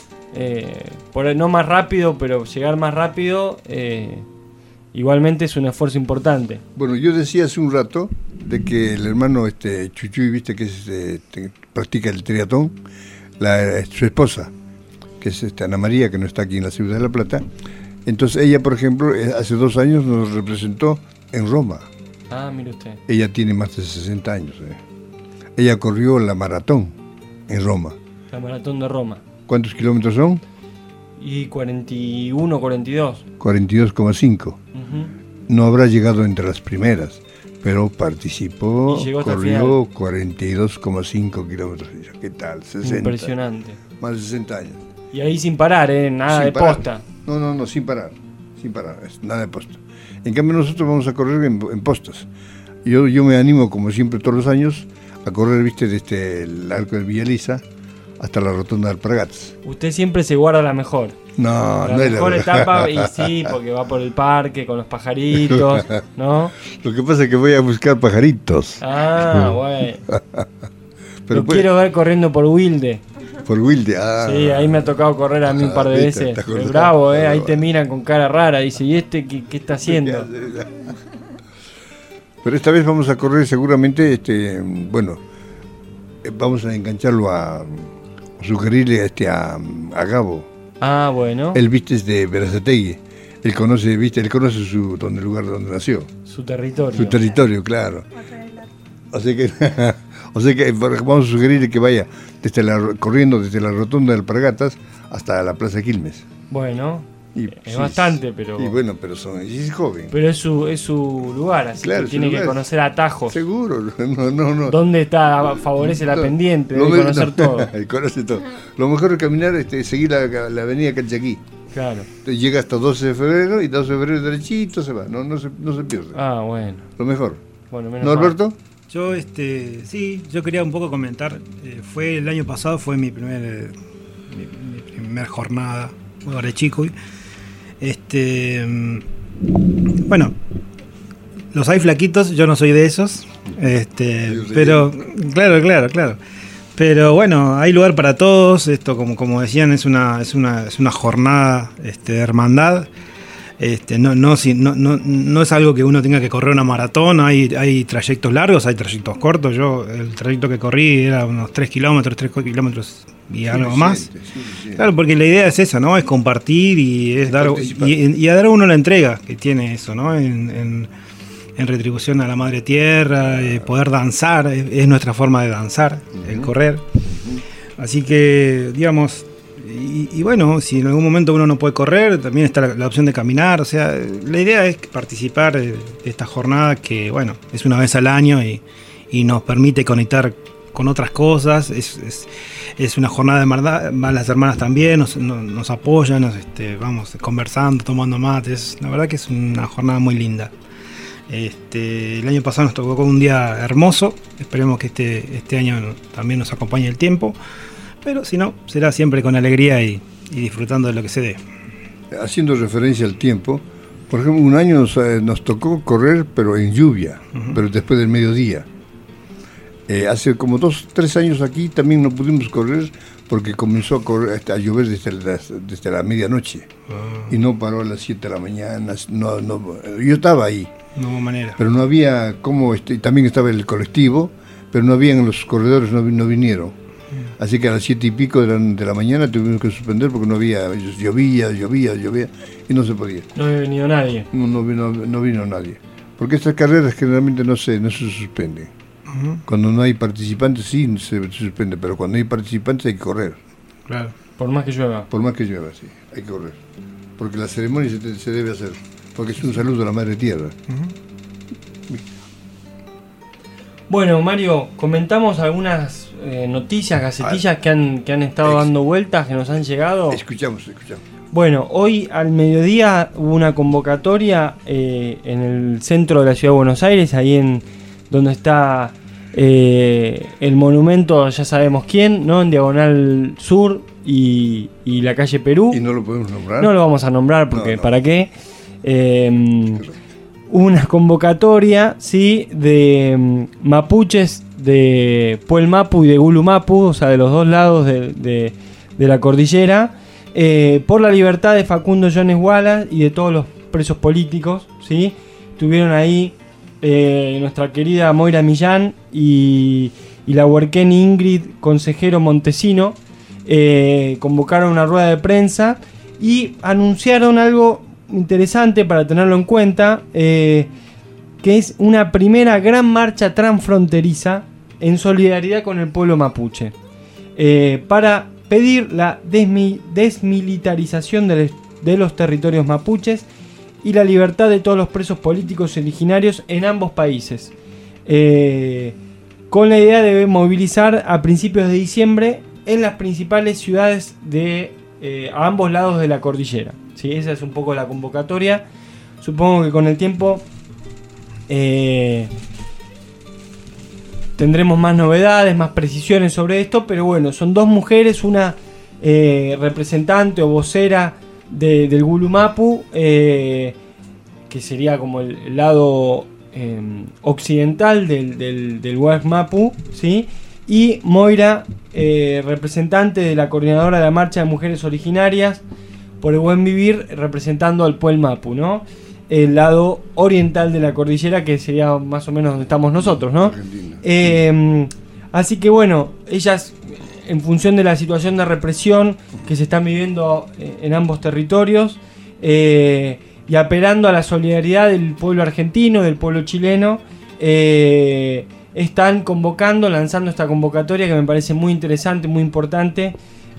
no más rápido, pero llegar más rápido, igualmente es un esfuerzo importante. Bueno, yo decía hace un rato de que el hermano Chuchuy, viste que practica el triatlón, su esposa, que es Ana María, que no está aquí en la Ciudad de La Plata. Entonces ella, por ejemplo, hace 2 años nos representó en Roma. Ah, mire usted. Ella tiene más de 60 años. Ella corrió la maratón en Roma. La maratón de Roma. ¿Cuántos kilómetros son? Y 41, 42. 42,5. Uh-huh. No habrá llegado entre las primeras, pero participó, corrió 42,5 kilómetros. ¿qué tal? 60. Impresionante. Más de 60 años. Y ahí sin parar, nada Sin de parar. posta. No, sin parar, nada de posta. En cambio nosotros vamos a correr en postas. Yo me animo, como siempre, todos los años, a correr, viste, desde el arco de Villaliza hasta la rotonda de Alpargatas. Usted siempre se guarda la mejor. No, La no es mejor la etapa, y sí, porque va por el parque con los pajaritos, ¿no? Lo que pasa es que voy a buscar pajaritos. Ah, bueno. Pero Lo quiero ver corriendo por Wilde. Por Wilde, Sí, ahí me ha tocado correr a mí un par de viste, veces. te acordás. Es bravo, ahí te miran con cara rara. Dice, ¿y este qué está haciendo? Pero esta vez vamos a correr seguramente, vamos a engancharlo a sugerirle a Gabo. Ah, bueno. Él, viste, es de Berazategui. Él conoce el lugar donde nació. Su territorio. Su territorio, claro. O sea que vamos a sugerirle que vaya corriendo desde la rotonda de Alpargatas hasta la Plaza Quilmes. Bueno, es sí, bastante, pero... Y bueno, pero es joven. Pero es su lugar, así Claro, que tiene que conocer atajos. Seguro, no. ¿Dónde favorece la pendiente? Debe conocer todo. Conoce todo. Lo mejor es caminar, seguir la avenida Calchaquí. Claro. Entonces llega hasta 12 de febrero y 12 de febrero derechito se va, no se pierde. Ah, bueno. Lo mejor. Bueno, menos ¿No, Alberto? Yo, sí, yo quería un poco comentar. Fue el año pasado, fue mi primer jornada, ahora de chico. Bueno, los hay flaquitos, yo no soy de esos. Pero, claro. Pero bueno, hay lugar para todos. Esto, como decían, es una jornada de hermandad. No es algo que uno tenga que correr una maratón. Hay trayectos largos, hay trayectos cortos. Yo el trayecto que corrí era unos 3 kilómetros y algo más. Claro, porque la idea es esa, ¿no? Es compartir y es dar y a dar a uno la entrega que tiene eso, ¿no? En retribución a la madre tierra, poder danzar, es nuestra forma de danzar, el correr. Así que, digamos, y bueno, si en algún momento uno no puede correr, también está la opción de caminar. O sea, la idea es participar de esta jornada que, bueno, es una vez al año y nos permite conectar con otras cosas. Es una jornada de hermandad, las hermanas también nos apoyan, vamos conversando, tomando mates. La verdad que es una jornada muy linda. El año pasado nos tocó con un día hermoso. Esperemos que este año también nos acompañe el tiempo. Pero si no, será siempre con alegría y disfrutando de lo que se dé. Haciendo referencia al tiempo, por ejemplo, un año nos tocó correr, pero en lluvia, pero después del mediodía. Hace como 2-3 años aquí también no pudimos correr porque comenzó a llover desde la medianoche y no paró a las 7 de la mañana. Yo estaba ahí. No hubo manera. Pero no había cómo, también estaba el colectivo, pero no habían los corredores, no vinieron. Así que a las 7 y pico de la mañana tuvimos que suspender porque no había, llovía y no se podía. No había venido nadie. No vino nadie. Porque estas carreras generalmente no se suspenden. Cuando no hay participantes sí se suspende, pero cuando hay participantes hay que correr. Claro. Por más que llueva. Por más que llueva, sí, hay que correr. Porque la ceremonia se debe hacer, porque es un saludo a la Madre Tierra. Bueno, Mario, comentamos algunas noticias, gacetillas que han estado dando vueltas, que nos han llegado. Escuchamos. Bueno, hoy al mediodía hubo una convocatoria en el centro de la ciudad de Buenos Aires, ahí donde está el monumento, ya sabemos quién, ¿no? En Diagonal Sur y la calle Perú. ¿Y no lo podemos nombrar? No lo vamos a nombrar porque ¿para qué? Una convocatoria, ¿sí? De mapuches de Puel Mapu y de Gulu Mapu, o sea, de los dos lados de la cordillera, por la libertad de Facundo Jones Wallace y de todos los presos políticos, ¿sí? Tuvieron ahí nuestra querida Moira Millán y la huerquén Ingrid Consejero Montesino, convocaron una rueda de prensa y anunciaron algo interesante para tenerlo en cuenta, que es una primera gran marcha transfronteriza en solidaridad con el pueblo mapuche, para pedir la desmilitarización de los territorios mapuches y la libertad de todos los presos políticos originarios en ambos países. con la idea de movilizar a principios de diciembre en las principales ciudades de a ambos lados de la cordillera. ¿Sí? Esa es un poco la convocatoria. Supongo que con el tiempo tendremos más novedades, más precisiones sobre esto, pero bueno, son dos mujeres, una representante o vocera del Gulumapu, que sería como el lado occidental del Guaymapu, ¿sí? Y Moira, representante de la coordinadora de la Marcha de Mujeres Originarias por el Buen Vivir, representando al Puel Mapu, ¿no? El lado oriental de la cordillera, que sería más o menos donde estamos nosotros, ¿no? Así que bueno, ellas, en función de la situación de represión que se están viviendo en ambos territorios, y apelando a la solidaridad del pueblo argentino, del pueblo chileno, están convocando, lanzando esta convocatoria que me parece muy interesante, muy importante,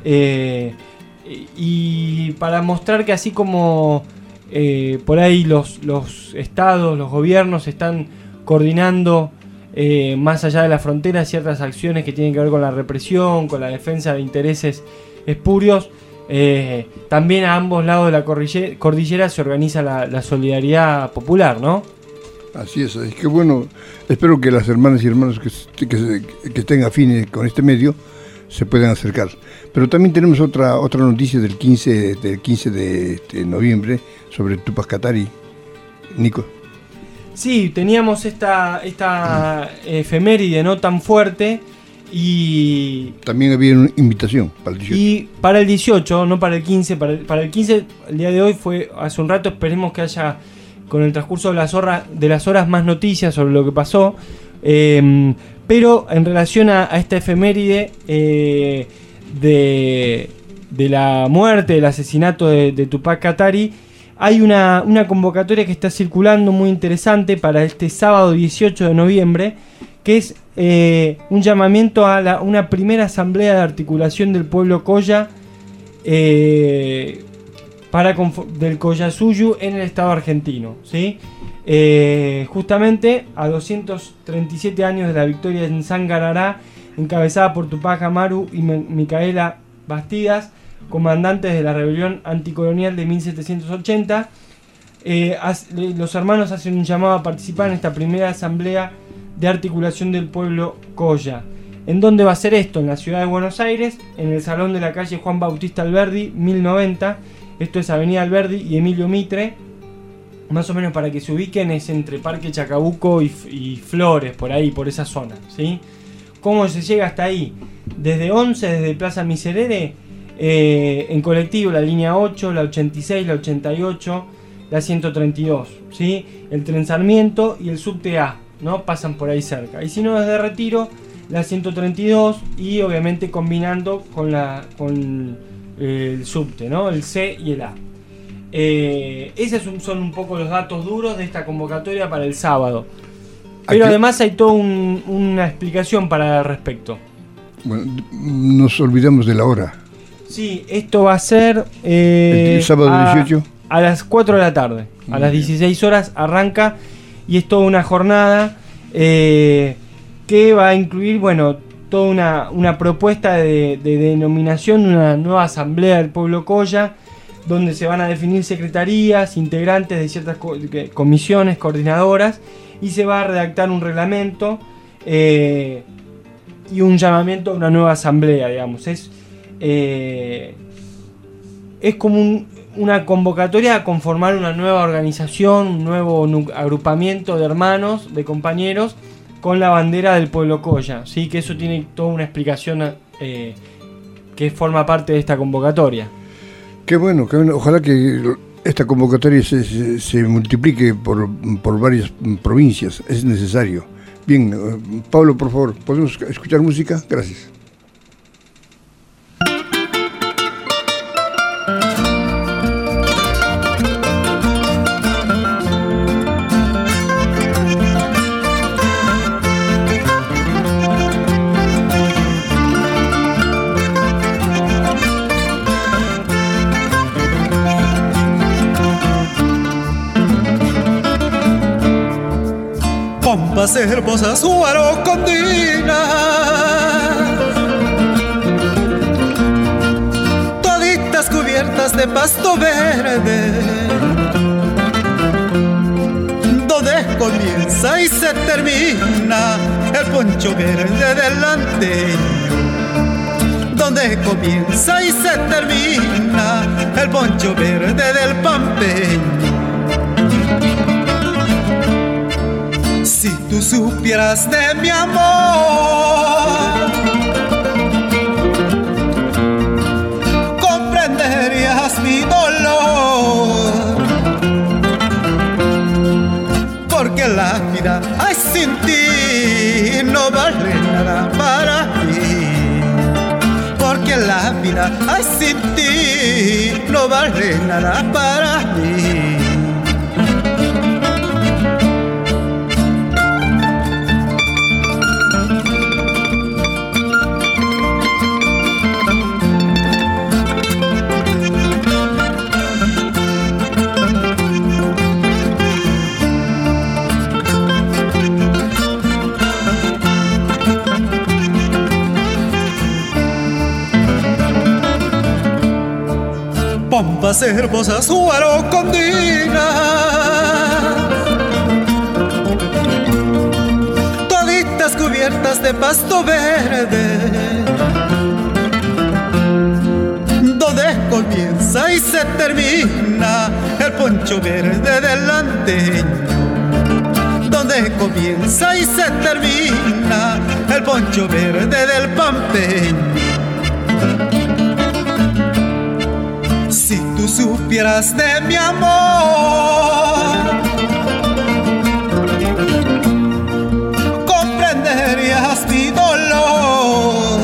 y para mostrar que así como por ahí los estados, los gobiernos están coordinando más allá de la frontera ciertas acciones que tienen que ver con la represión, con la defensa de intereses espurios, también a ambos lados de la cordillera se organiza la solidaridad popular, ¿no? Así es que bueno, espero que las hermanas y hermanos que estén afines con este medio se puedan acercar. Pero también tenemos otra noticia del 15 de noviembre sobre Tupac Katari, Nico. Sí, teníamos esta efeméride no tan fuerte y... También había una invitación para el 18. Y para el 18, no para el 15, para el 15 el día de hoy fue hace un rato, esperemos que haya con el transcurso de las horas más noticias sobre lo que pasó, pero en relación a esta efeméride de la muerte, del asesinato de Tupac Katari, hay una convocatoria que está circulando muy interesante para este sábado 18 de noviembre, que es un llamamiento a una primera asamblea de articulación del pueblo Colla del Collasuyu en el estado argentino, ¿sí? Justamente a 237 años de la victoria en Sangarará, encabezada por Tupac Amaru y Micaela Bastidas, comandantes de la rebelión anticolonial de 1780, los hermanos hacen un llamado a participar en esta primera asamblea de articulación del pueblo Colla. ¿En dónde va a ser esto? En la ciudad de Buenos Aires, en el salón de la calle Juan Bautista Alberdi, 1090. Esto es Avenida Alberdi y Emilio Mitre. Más o menos para que se ubiquen, es entre Parque Chacabuco y Flores, por ahí, por esa zona, ¿sí? ¿Cómo se llega hasta ahí? Desde 11, desde Plaza Miserere, en colectivo, la línea 8, la 86, la 88, la 132, ¿sí? El tren Sarmiento y el subte A, ¿no? Pasan por ahí cerca. Y si no, desde Retiro, la 132 y obviamente combinando con el subte, ¿no? El C y el A. Esos son un poco los datos duros de esta convocatoria para el sábado. Pero además hay toda una explicación para el respecto. Bueno, nos olvidamos de la hora. Sí, esto va a ser el sábado 18 a las 4 de la tarde. A las 16 horas arranca y es toda una jornada que va a incluir, bueno, toda una propuesta de denominación de una nueva asamblea del pueblo Colla, donde se van a definir secretarías, integrantes de ciertas comisiones, coordinadoras, y se va a redactar un reglamento y un llamamiento a una nueva asamblea, digamos. Es como una convocatoria a conformar una nueva organización, un nuevo agrupamiento de hermanos, de compañeros, con la bandera del pueblo Colla, ¿sí? Que eso tiene toda una explicación que forma parte de esta convocatoria. Qué bueno, ojalá que esta convocatoria se multiplique por varias provincias, es necesario. Bien, Pablo, por favor, ¿podemos escuchar música? Gracias. Pompas hermosas, Suaro Condina, toditas cubiertas de pasto verde, donde comienza y se termina el poncho verde delante, donde comienza y se termina el poncho verde del pampeño. Si tú supieras de mi amor, comprenderías mi dolor, porque la vida, ay, sin ti no vale nada para mí, porque la vida, ay, sin ti no vale nada para mí. Pompas hermosas, Suaro Condina, toditas cubiertas de pasto verde, donde comienza y se termina el poncho verde delanteño, donde comienza y se termina el poncho verde del pampeño. Si tú supieras de mi amor, comprenderías mi dolor,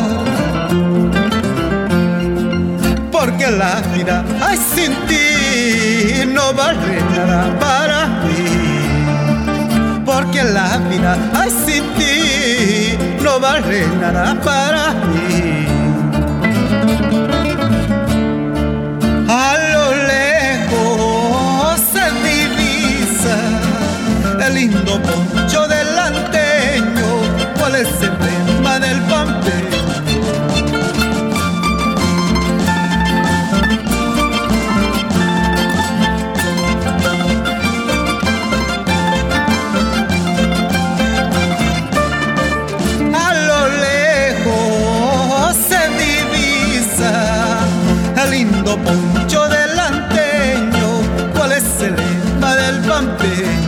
porque la vida, ay, sin ti no vale nada para mí, porque la vida, ay, sin ti no vale nada para mí. A lo lejos se divisa el lindo poncho delanteño. ¿Cuál es el tema del pampeño? A lo lejos se divisa el lindo poncho delanteño. ¿Cuál es el lema del pampeño?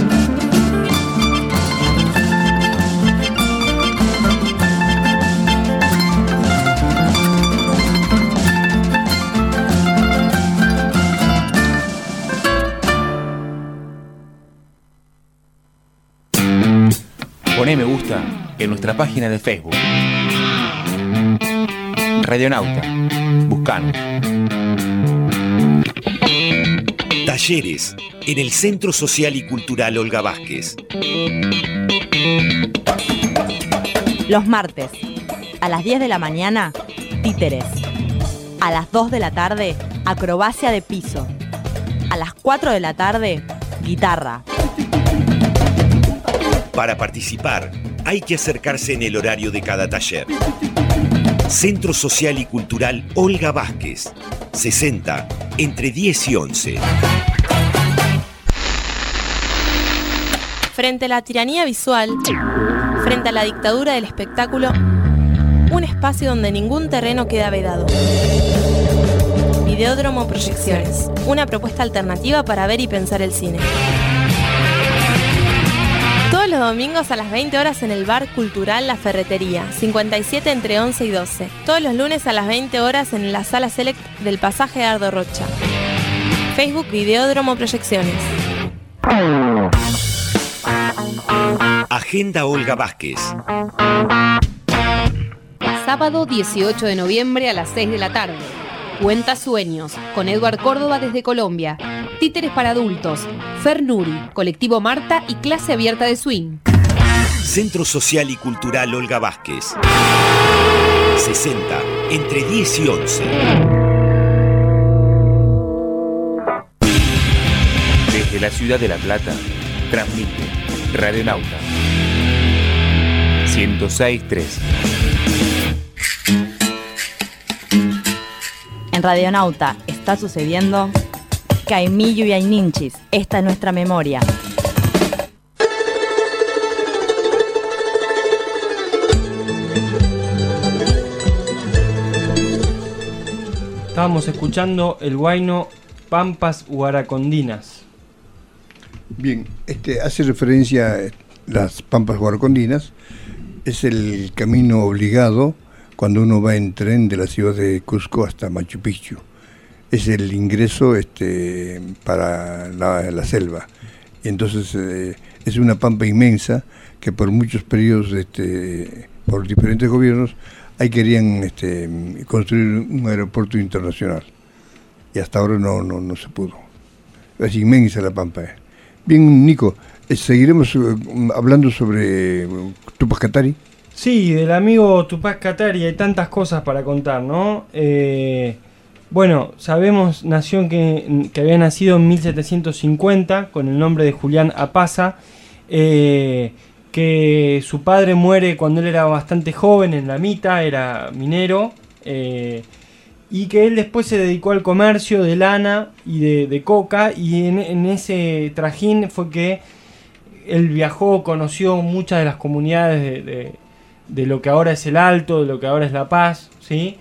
Poné me gusta en nuestra página de Facebook. Radionauta. Buscanos. Talleres en el Centro Social y Cultural Olga Vázquez. Los martes, a las 10 de la mañana, títeres. A las 2 de la tarde, acrobacia de piso. A las 4 de la tarde, guitarra. Para participar, hay que acercarse en el horario de cada taller. Centro Social y Cultural Olga Vázquez, 60, entre 10 y 11. Frente a la tiranía visual, frente a la dictadura del espectáculo, un espacio donde ningún terreno queda vedado. Videódromo Proyecciones, una propuesta alternativa para ver y pensar el cine. Todos los domingos a las 20 horas en el Bar Cultural La Ferretería, 57 entre 11 y 12. Todos los lunes a las 20 horas en la Sala Select del Pasaje Ardo Rocha. Facebook Videódromo Proyecciones. Agenda Olga Vázquez. Sábado 18 de noviembre a las 6 de la tarde. Cuenta Sueños, con Eduard Córdoba desde Colombia. Títeres para adultos, Fer Nuri, Colectivo Marta y Clase Abierta de Swing. Centro Social y Cultural Olga Vázquez, 60, entre 10 y 11. Desde la ciudad de La Plata, Transmite Radionauta 106.3. En Radionauta está sucediendo Caimillo y Ayninchis. Esta es nuestra memoria. Estábamos escuchando el huayno Pampas Huaracondinas. Bien, hace referencia a las Pampas Huaracondinas. Es el camino obligado cuando uno va en tren de la ciudad de Cusco hasta Machu Picchu. Es el ingreso para la selva. Y entonces es una pampa inmensa que por muchos periodos, por diferentes gobiernos, ahí querían construir un aeropuerto internacional. Y hasta ahora no se pudo. Es inmensa la pampa. Bien, Nico, seguiremos hablando sobre Tupac Katari. Sí, del amigo Tupac Katari hay tantas cosas para contar, ¿no? Bueno, sabemos, que había nacido en 1750 con el nombre de Julián Apaza, que su padre muere cuando él era bastante joven en la Mita, era minero, y que él después se dedicó al comercio de lana y de coca, y en ese trajín fue que él viajó, conoció muchas de las comunidades de lo que ahora es el Alto, de lo que ahora es La Paz, ¿sí?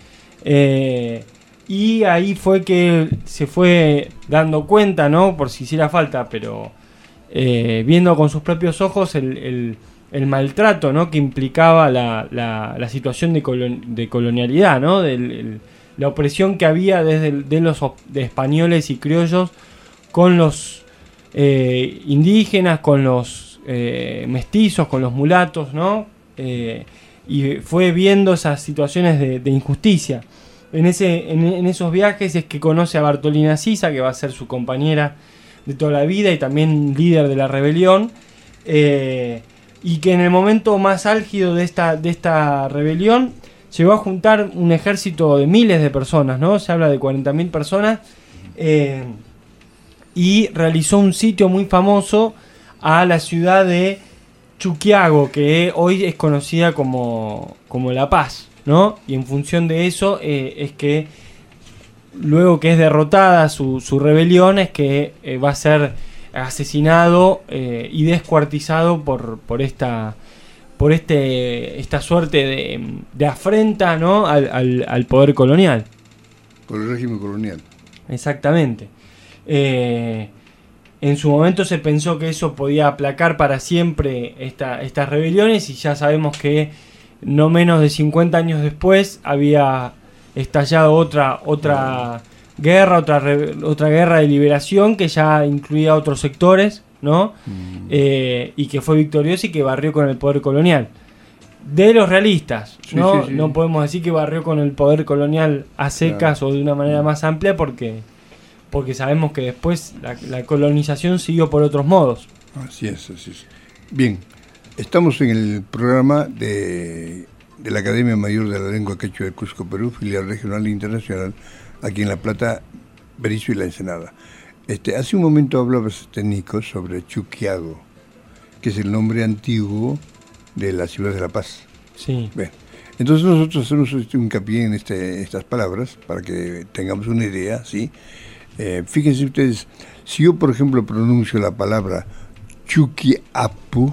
Y ahí fue que se fue dando cuenta, ¿no? Por si hiciera falta, pero viendo con sus propios ojos el maltrato, ¿no? Que implicaba la situación de colonialidad, ¿no? La opresión que había de los españoles y criollos con los indígenas, con los mestizos, con los mulatos, ¿no? Y fue viendo esas situaciones de injusticia. En esos viajes es que conoce a Bartolina Sisa, que va a ser su compañera de toda la vida y también líder de la rebelión, y que en el momento más álgido de esta rebelión llegó a juntar un ejército de miles de personas, ¿no? Se habla de 40.000 personas, y realizó un sitio muy famoso a la ciudad de Chuquiago, que hoy es conocida como La Paz, ¿no? Y en función de eso es que luego que es derrotada su rebelión es que va a ser asesinado y descuartizado por esta suerte de afrenta, ¿no? al poder colonial. Por el régimen colonial. Exactamente. En su momento se pensó que eso podía aplacar para siempre estas rebeliones, y ya sabemos que no menos de 50 años después había estallado otra guerra, otra guerra de liberación que ya incluía otros sectores, ¿no? Y que fue victoriosa y que barrió con el poder colonial. De los realistas, ¿no? Sí. No podemos decir que barrió con el poder colonial a secas, claro, o de una manera más amplia, porque sabemos que después la colonización siguió por otros modos. Así es. Bien, estamos en el programa de la Academia Mayor de la Lengua Quechua de Cusco, Perú, filial regional e internacional, aquí en La Plata, Berizo y La Ensenada. Hace un momento hablabas, Nico, sobre Chuquiago, que es el nombre antiguo de la ciudad de La Paz. Sí. Bien. Entonces nosotros hacemos un hincapié en estas palabras para que tengamos una idea, ¿sí? Fíjense ustedes, si yo por ejemplo pronuncio la palabra Chuquiapu,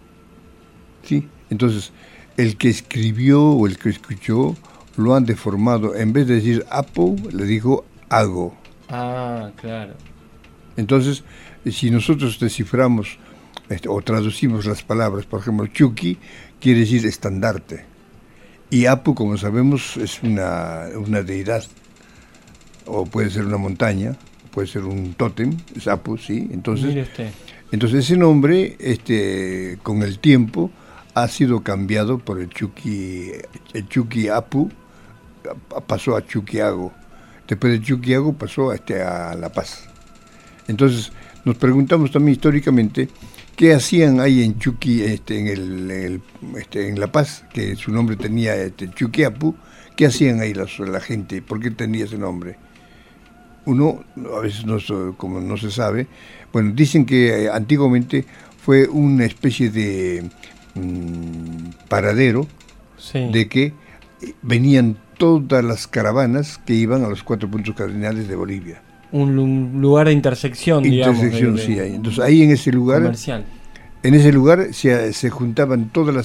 ¿sí? Entonces el que escribió o el que escuchó lo han deformado, en vez de decir Apu, le dijo Ago. Ah, claro. Entonces, si nosotros desciframos o traducimos las palabras, por ejemplo, Chuqui quiere decir estandarte, y Apu, como sabemos, es una deidad, o puede ser una montaña, puede ser un tótem, es Apu, ¿sí? Entonces ese nombre, con el tiempo, ha sido cambiado por el Chuquiapu, pasó a Chuquiago. Después de Chuquiago pasó a La Paz. Entonces nos preguntamos también históricamente qué hacían ahí en Chuqui, en La Paz, que su nombre tenía Chuquiapu. ¿Qué hacían ahí la gente? ¿Por qué tenía ese nombre? Uno a veces como no se sabe, Bueno, dicen que antiguamente fue una especie de paradero de que venían todas las caravanas que iban a los 4 puntos cardinales de Bolivia. Un lugar de intersección, digamos. Intersección, sí, hay. Entonces ahí en ese lugar, comercial. En ese lugar se juntaban todas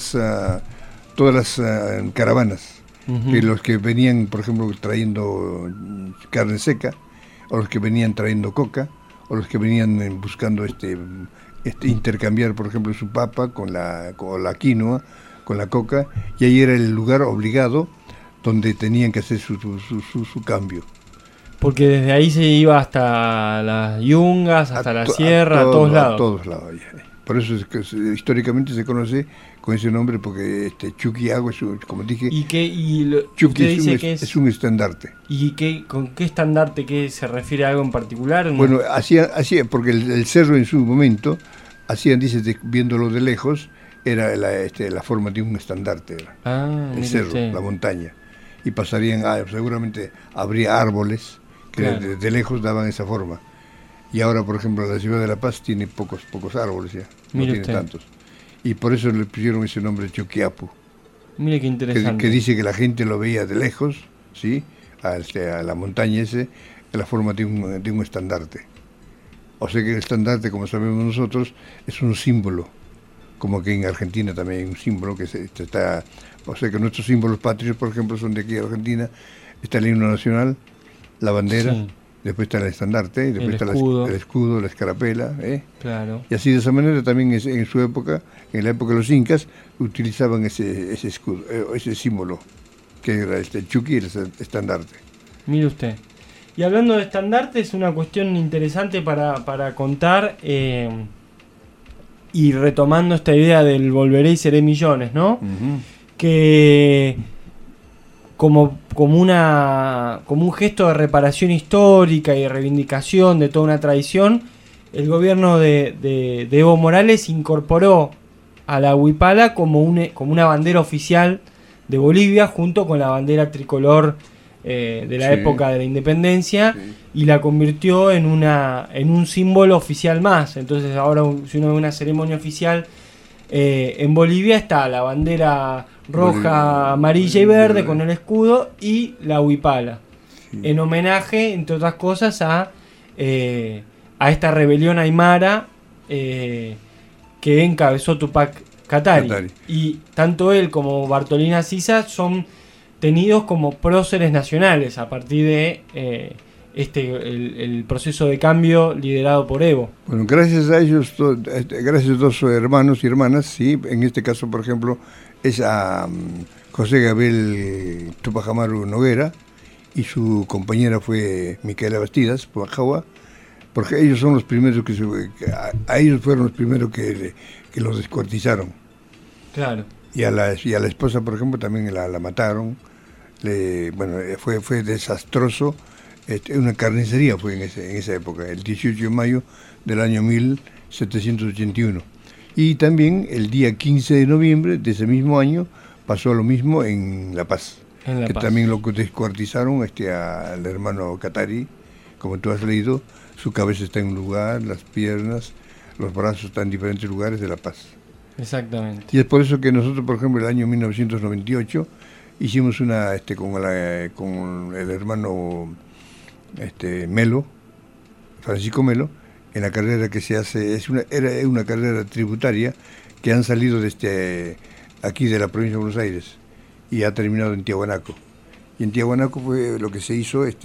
las caravanas, que los que venían, por ejemplo, trayendo carne seca, o los que venían trayendo coca, o los que venían buscando intercambiar, por ejemplo, su papa con la quinoa, con la coca, y ahí era el lugar obligado donde tenían que hacer su cambio. Porque desde ahí se iba hasta las Yungas, hasta la sierra, a todos lados. A todos lados. Por eso es que históricamente se conoce con ese nombre, porque Chuquiago, como dije, Chuqui es un estandarte. ¿Y con qué estandarte se refiere a algo en particular? Bueno, hacía porque el cerro en su momento, dice, viéndolo de lejos, era la forma de un estandarte. El cerro, la montaña. Y pasarían, seguramente habría árboles que de lejos daban esa forma. Y ahora, por ejemplo, la ciudad de La Paz tiene pocos árboles ya, no tiene tantos. Y por eso le pusieron ese nombre Choquiapu. Mire qué interesante. Que dice que la gente lo veía de lejos, ¿sí? A la montaña en la forma de un estandarte. O sea que el estandarte, como sabemos nosotros, es un símbolo. Como que en Argentina también hay un símbolo que está... O sea que nuestros símbolos patrios, por ejemplo, son de aquí de Argentina. Está el himno nacional, la bandera, después está el estandarte, y después está el escudo, la escarapela. Claro. Y así de esa manera también en su época, en la época de los incas, utilizaban ese escudo, ese símbolo, que era el chuqui, el estandarte. Mire usted. Y hablando de estandarte, es una cuestión interesante para contar, y retomando esta idea del volveré y seré millones, ¿no? Uh-huh. Que como un gesto de reparación histórica y de reivindicación de toda una tradición, el gobierno de Evo Morales incorporó a la huipala como una bandera oficial de Bolivia, junto con la bandera tricolor de la época de la independencia, y la convirtió en un símbolo oficial más. Entonces ahora, si uno ve una ceremonia oficial en Bolivia, está la bandera roja, amarilla y verde con el escudo y la huipala, en homenaje, entre otras cosas, a esta rebelión aymara que encabezó Tupac Katari. Y tanto él como Bartolina Sisa son tenidos como próceres nacionales a partir de el proceso de cambio liderado por Evo. Bueno, gracias a ellos, gracias a dos hermanos y hermanas, sí, en este caso, por ejemplo, es a José Gabriel Tupac Amaru Noguera, y su compañera fue Micaela Bastidas, Pujahua, porque ellos son los primeros a ellos fueron los primeros que los descuartizaron. Claro. Y a la esposa, por ejemplo, también la mataron. Fue desastroso. Una carnicería fue en esa época, el 18 de mayo del año 1781. Y también el día 15 de noviembre de ese mismo año pasó lo mismo en La Paz. También lo descuartizaron al hermano Katari, como tú has leído. Su cabeza está en un lugar, las piernas, los brazos están en diferentes lugares de La Paz. Exactamente. Y es por eso que nosotros, por ejemplo, el año 1998 hicimos una con el hermano Melo, Francisco Melo, en la carrera que se hace, era una carrera tributaria que han salido aquí de la provincia de Buenos Aires y ha terminado en Tiahuanaco. Y en Tiahuanaco fue lo que se hizo, el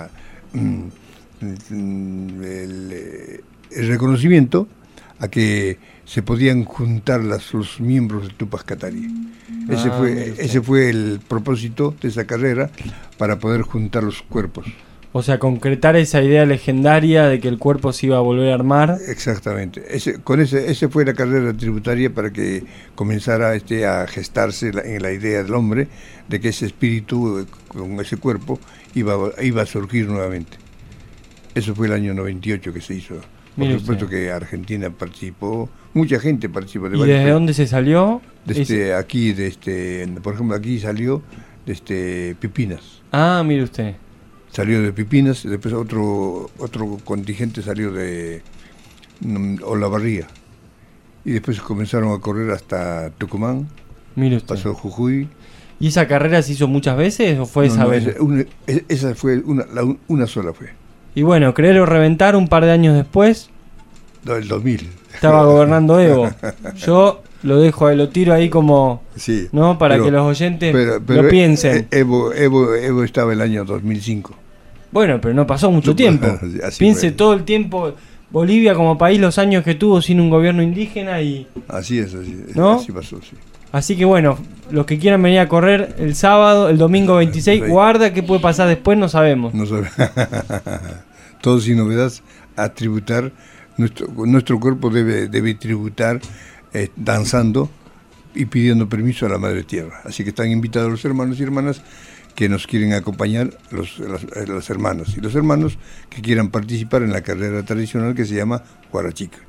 reconocimiento a que se podían juntar los miembros de Tupac Katari. Ese fue el propósito de esa carrera, para poder juntar los cuerpos. O sea, concretar esa idea legendaria de que el cuerpo se iba a volver a armar. Exactamente. Ese fue la carrera tributaria para que comenzara a gestarse en la idea del hombre de que ese espíritu con ese cuerpo iba a surgir nuevamente. Eso fue el año 98 que se hizo. Por supuesto que Argentina participó, mucha gente participó. ¿Y desde dónde se salió? Aquí, por ejemplo, aquí salió desde Pipinas. Ah, mire usted. Salió de Pipinas, después otro contingente salió de Olavarría. Y después comenzaron a correr hasta Tucumán, pasó Jujuy. ¿Y esa carrera se hizo muchas veces o fue esa vez? Esa fue una sola fue. Y bueno, creer o reventar un par de años después. No, el 2000. Estaba gobernando Evo. Yo lo dejo ahí, lo tiro ahí como, sí, ¿no? Para que los oyentes lo piensen. Evo estaba el año 2005. Bueno, pero no pasó mucho tiempo. Piense todo el tiempo Bolivia como país, los años que tuvo sin un gobierno indígena y... Así es, ¿no? Así pasó, sí. Así que bueno, los que quieran venir a correr el sábado, el domingo 26, guarda qué puede pasar después, no sabemos. No sabemos. Todo sin novedad, a tributar. Nuestro cuerpo debe tributar danzando y pidiendo permiso a la Madre Tierra. Así que están invitados los hermanos y hermanas que nos quieren acompañar, los hermanos y los hermanos que quieran participar en la carrera tradicional que se llama Huarachica.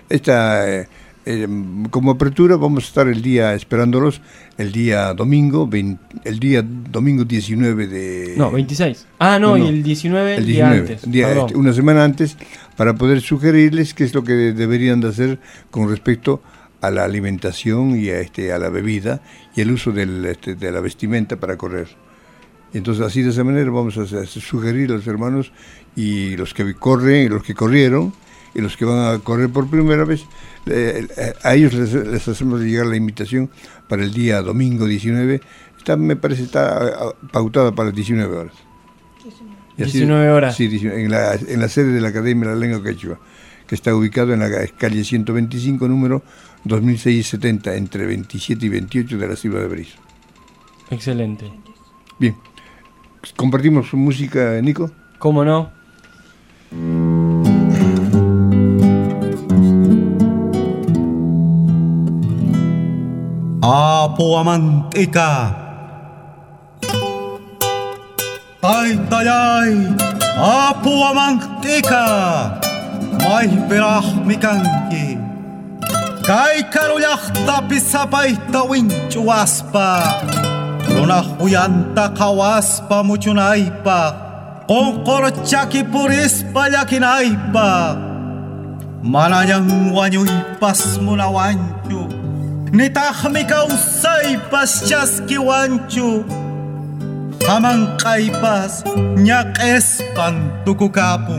Como apertura vamos a estar el día esperándolos, el día domingo 19 de... No, 26. Y el 19 el día antes. Una semana antes, para poder sugerirles qué es lo que deberían de hacer con respecto a la alimentación y a la bebida y el uso de la vestimenta para correr. Entonces así de esa manera vamos a sugerir a los hermanos y los que corren, los que corrieron y los que van a correr por primera vez, a ellos les hacemos llegar la invitación para el día domingo 19, me parece está pautada para las 19 horas. 19 horas. Sí, en la sede de la Academia de la Lengua Quechua, que está ubicado en la calle 125, número 2670, entre 27 y 28 de la ciudad de Berizo. Excelente. Bien. ¿Compartimos su música, Nico? ¿Cómo no? Apo mantika Taytayay Apo mantika May pirahmikanki Kay karulakta pisapayta winchuaspa Runahuyanta kawaspa muchunaypa Konkorchaki purispa yakinaypa Manayang wanyuypas munawanchu Nitahmi kausaypas chaskiwanchu Hamankaypas nyakespan tukukapun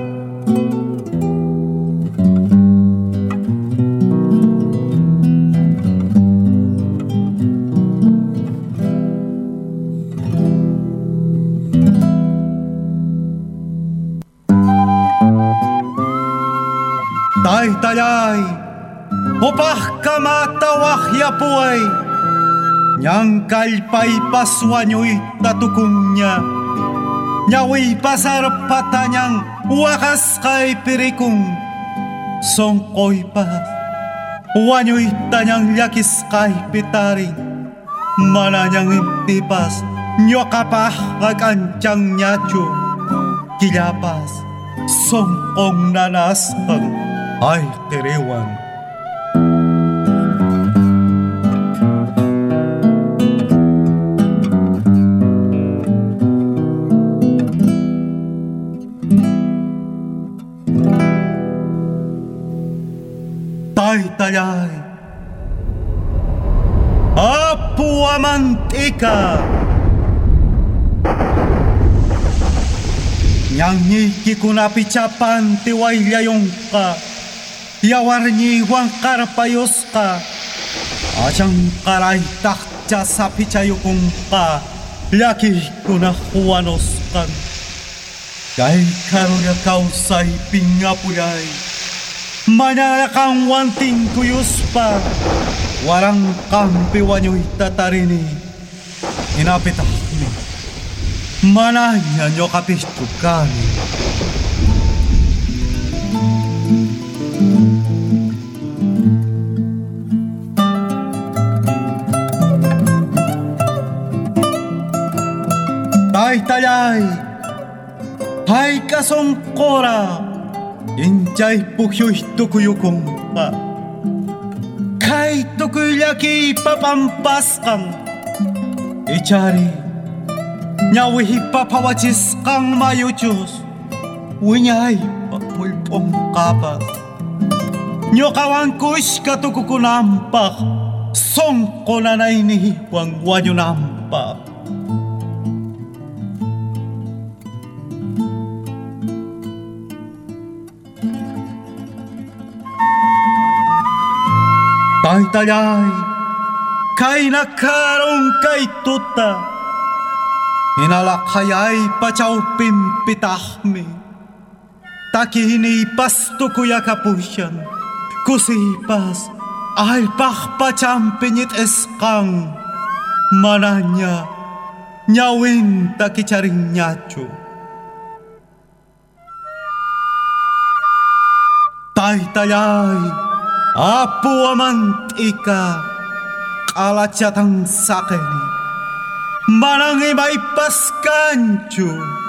Taytayay Upah kamata wahyapuay Nyang kalpay paswanyoy tatukungnya Nyawi pasar patanyang wakas kay pirikung Songkoy pa wanyoy tanyang yakis kay pitaring Mananyang intipas nyokapah kakancang nyacho Kilapas songkong nanasang ay terewan Taytayay Apo mantika Nyanyi kikunapichapan tiwaylayong ka Yawarni wang karpayos ka Asyang karay takcha sa pichayukong ka Laki kunahuanos kan Kay karuya kausay pingapulay Manalakang wanting kuyus pa Warang kampi wanyo'y tatarini Inapitahmi Mananya nyo kapistukani Taytayay Hay kasongkora Inchay pukyoy tukuyukong pa Kay tukuyaki papampaskang Ichari Nyawihi papawachis kang mayuchos Winyay papulpong kapas Ñoqawan kushka tukukunampaq sonqo nanayniwan wañunampaq. Taytallay, kayna karon kay tuta, inalakayay pachawpin pitahmi, takinipas tukuya kapusyan, kusipas ay pakpachampinit eskang, mananya nyawin takicharing nyacho. Taytallay, apu amantika, kalatsatang sakeni, manang iba'y paskancho,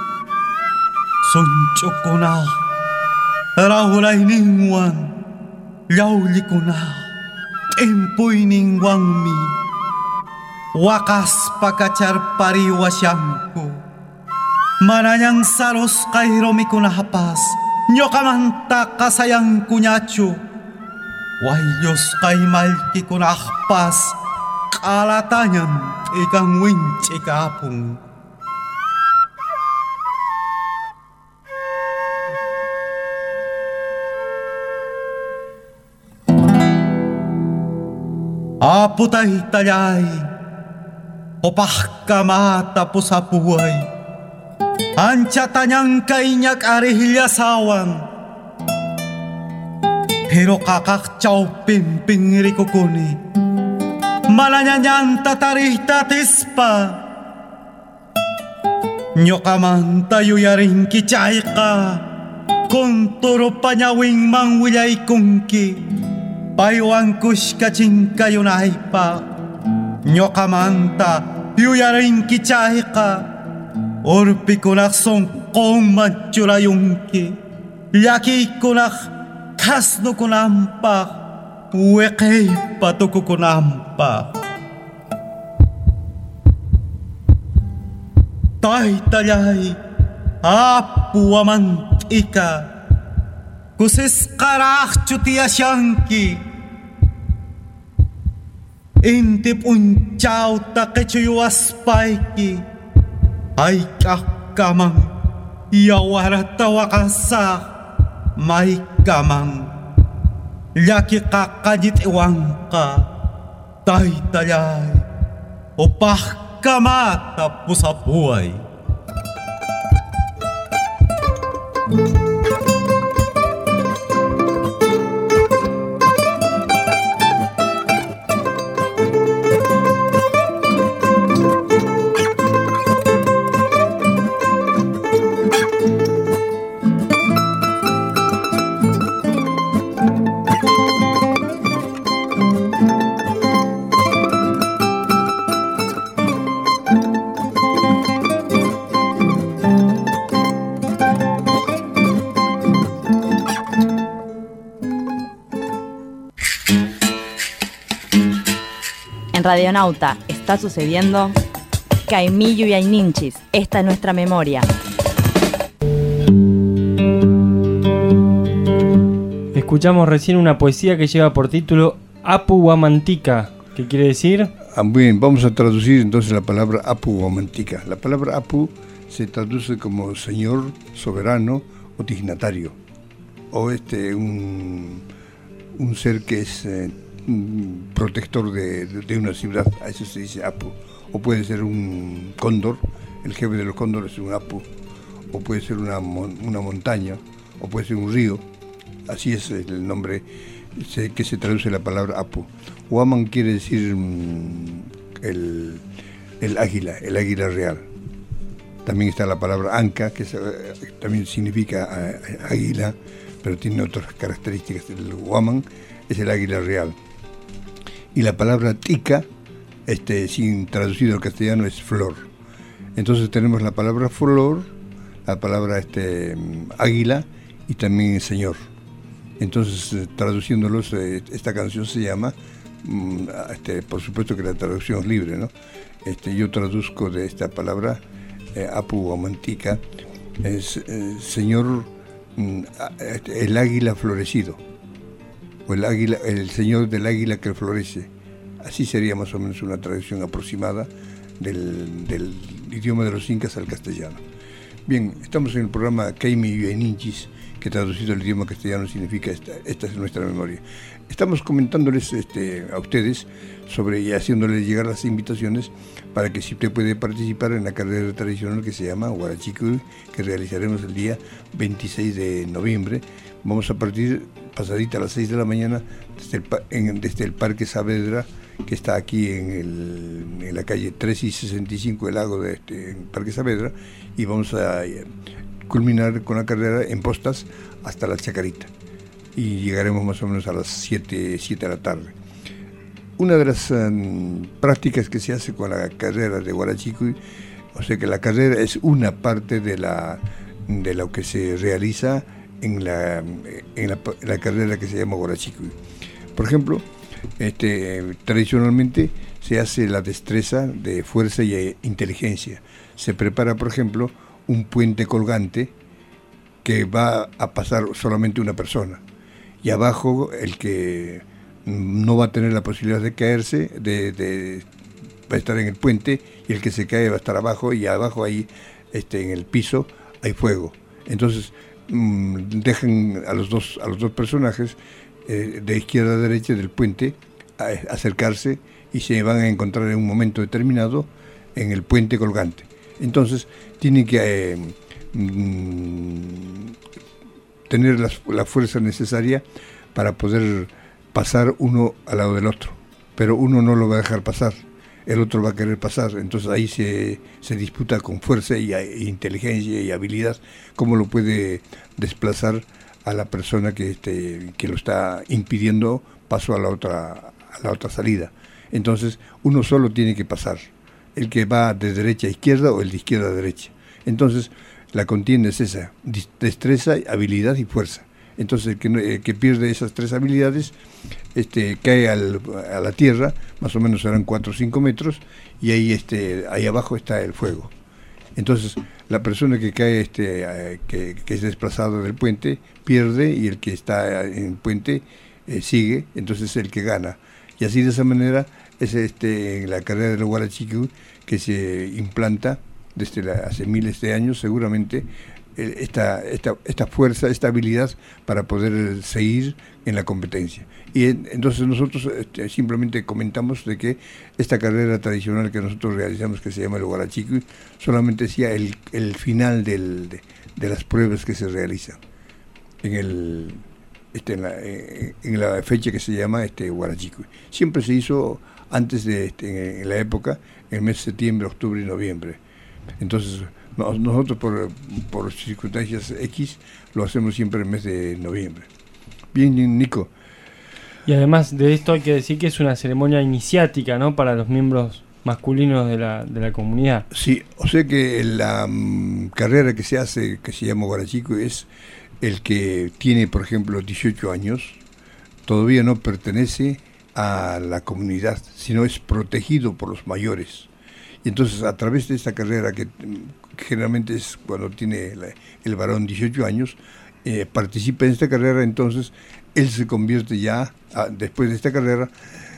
suncho ko na, rahulay ningwan, yauli ko na, empoy ningwang mi, wakas pakachar pariwasyang ko, mananyang saros kay romi ko na hapas, nyo kamanta kasayang kunyacho, wayos kay malki ko na akpas, kalatanyan ikang winch ikapong. Apo taytallay, opah kamata po sa buhay, ancha tanyang kainyak arihilyasawan, pero kakakchaw pimping rikukuni, malanyanyan tatarih tatispa, nyokaman tayo yaring kichay ka, konturo panyawing mangwilay kungki, payuang kuskaching kayo na ipa, nyokaman ta yuyaring kichay ka, orpi kunaksong kong manchurayungki, yaki kunak kasno ko nampak, wekay patuko ko nampak. Taytallay, apu amantika, kusis karak chutiya siyangki, intip unchaw takechuyuas paiki, ay kakamang yawaratawakasa, may kamang yaki kakajit iwang ka, taytallay, opah kamata po sa buhay. Radionauta, está sucediendo Caimillo y Ayninchis. Esta es nuestra memoria. Escuchamos recién una poesía que lleva por título Apu Wamantika. ¿Qué quiere decir? Bien, vamos a traducir entonces la palabra Apu Wamantika. La palabra Apu se traduce como señor, soberano o dignatario. O un ser que es protector de una ciudad, a eso se dice Apu. O puede ser un cóndor, el jefe de los cóndores es un Apu. O puede ser una montaña, o puede ser un río. Así es el nombre que se traduce la palabra Apu. Waman quiere decir el águila real. También está la palabra Anca, que también significa águila, pero tiene otras características. El Waman es el águila real. Y la palabra tica, sin traducido al castellano, es flor. Entonces tenemos la palabra flor, la palabra águila y también señor. Entonces, traduciéndolos, esta canción se llama, por supuesto que la traducción es libre, ¿no? Yo traduzco de esta palabra, Apu Wamantika, es señor, el águila florecido. o el águila, el señor del águila que florece. Así sería más o menos una traducción aproximada del idioma de los incas al castellano. Bien, estamos en el programa Kaimi Yueninchis, que traducido al idioma castellano significa esta es nuestra memoria. Estamos comentándoles a ustedes sobre y haciéndoles llegar las invitaciones para que si usted puede participar en la carrera tradicional que se llama Huarachicuy, que realizaremos el día 26 de noviembre. Vamos a partir pasadita a las 6 de la mañana desde el Parque Saavedra, que está aquí en la calle 3 y 65 del lago de Parque Saavedra, y vamos a culminar con la carrera en postas hasta la Chacarita, y llegaremos más o menos a las 7 de la tarde. Una de las prácticas que se hace con la carrera de Huarachicuy, o sea que la carrera es una parte de lo que se realiza en la carrera que se llama Huarachicuy. Por ejemplo, tradicionalmente se hace la destreza de fuerza y inteligencia. Se prepara, por ejemplo, un puente colgante que va a pasar solamente una persona, y abajo el que no va a tener la posibilidad de caerse, va a estar en el puente, y el que se cae va a estar abajo, y abajo ahí en el piso hay fuego. Entonces dejan a los dos personajes de izquierda a derecha del puente acercarse, y se van a encontrar en un momento determinado en el puente colgante. Entonces tienen que tener la fuerza necesaria para poder pasar uno al lado del otro, pero uno no lo va a dejar pasar, el otro va a querer pasar. Entonces ahí se disputa con fuerza y inteligencia y habilidad cómo lo puede desplazar a la persona que lo está impidiendo paso a la otra salida. Entonces uno solo tiene que pasar, el que va de derecha a izquierda o el de izquierda a derecha. Entonces la contienda es esa: destreza, habilidad y fuerza. Entonces el que pierde esas tres habilidades cae a la tierra, más o menos serán 4 o 5 metros, y ahí abajo está el fuego. Entonces la persona que cae, que es desplazado del puente, pierde, y el que está en el puente sigue, entonces es el que gana. Y así, de esa manera, es en la carrera del Huarachicuy que se implanta desde hace miles de años, seguramente, esta fuerza, esta habilidad para poder seguir en la competencia. Y entonces nosotros simplemente comentamos de que esta carrera tradicional que nosotros realizamos, que se llama el Huarachicuy, solamente sea el final de las pruebas que se realizan en la fecha que se llama Huarachicuy. Siempre se hizo antes en la época, en el mes de septiembre, octubre y noviembre. Entonces nosotros por circunstancias X lo hacemos siempre en el mes de noviembre. Bien, Nico. Y además de esto hay que decir que es una ceremonia iniciática, ¿no?, para los miembros masculinos de la comunidad. Sí, o sea que la carrera que se hace, que se llama Huarachicuy, es el que tiene, por ejemplo, 18 años, todavía no pertenece a la comunidad, sino es protegido por los mayores. Y entonces, a través de esta carrera, que generalmente es cuando tiene el varón 18 años, participa en esta carrera, entonces él se convierte ya, después de esta carrera,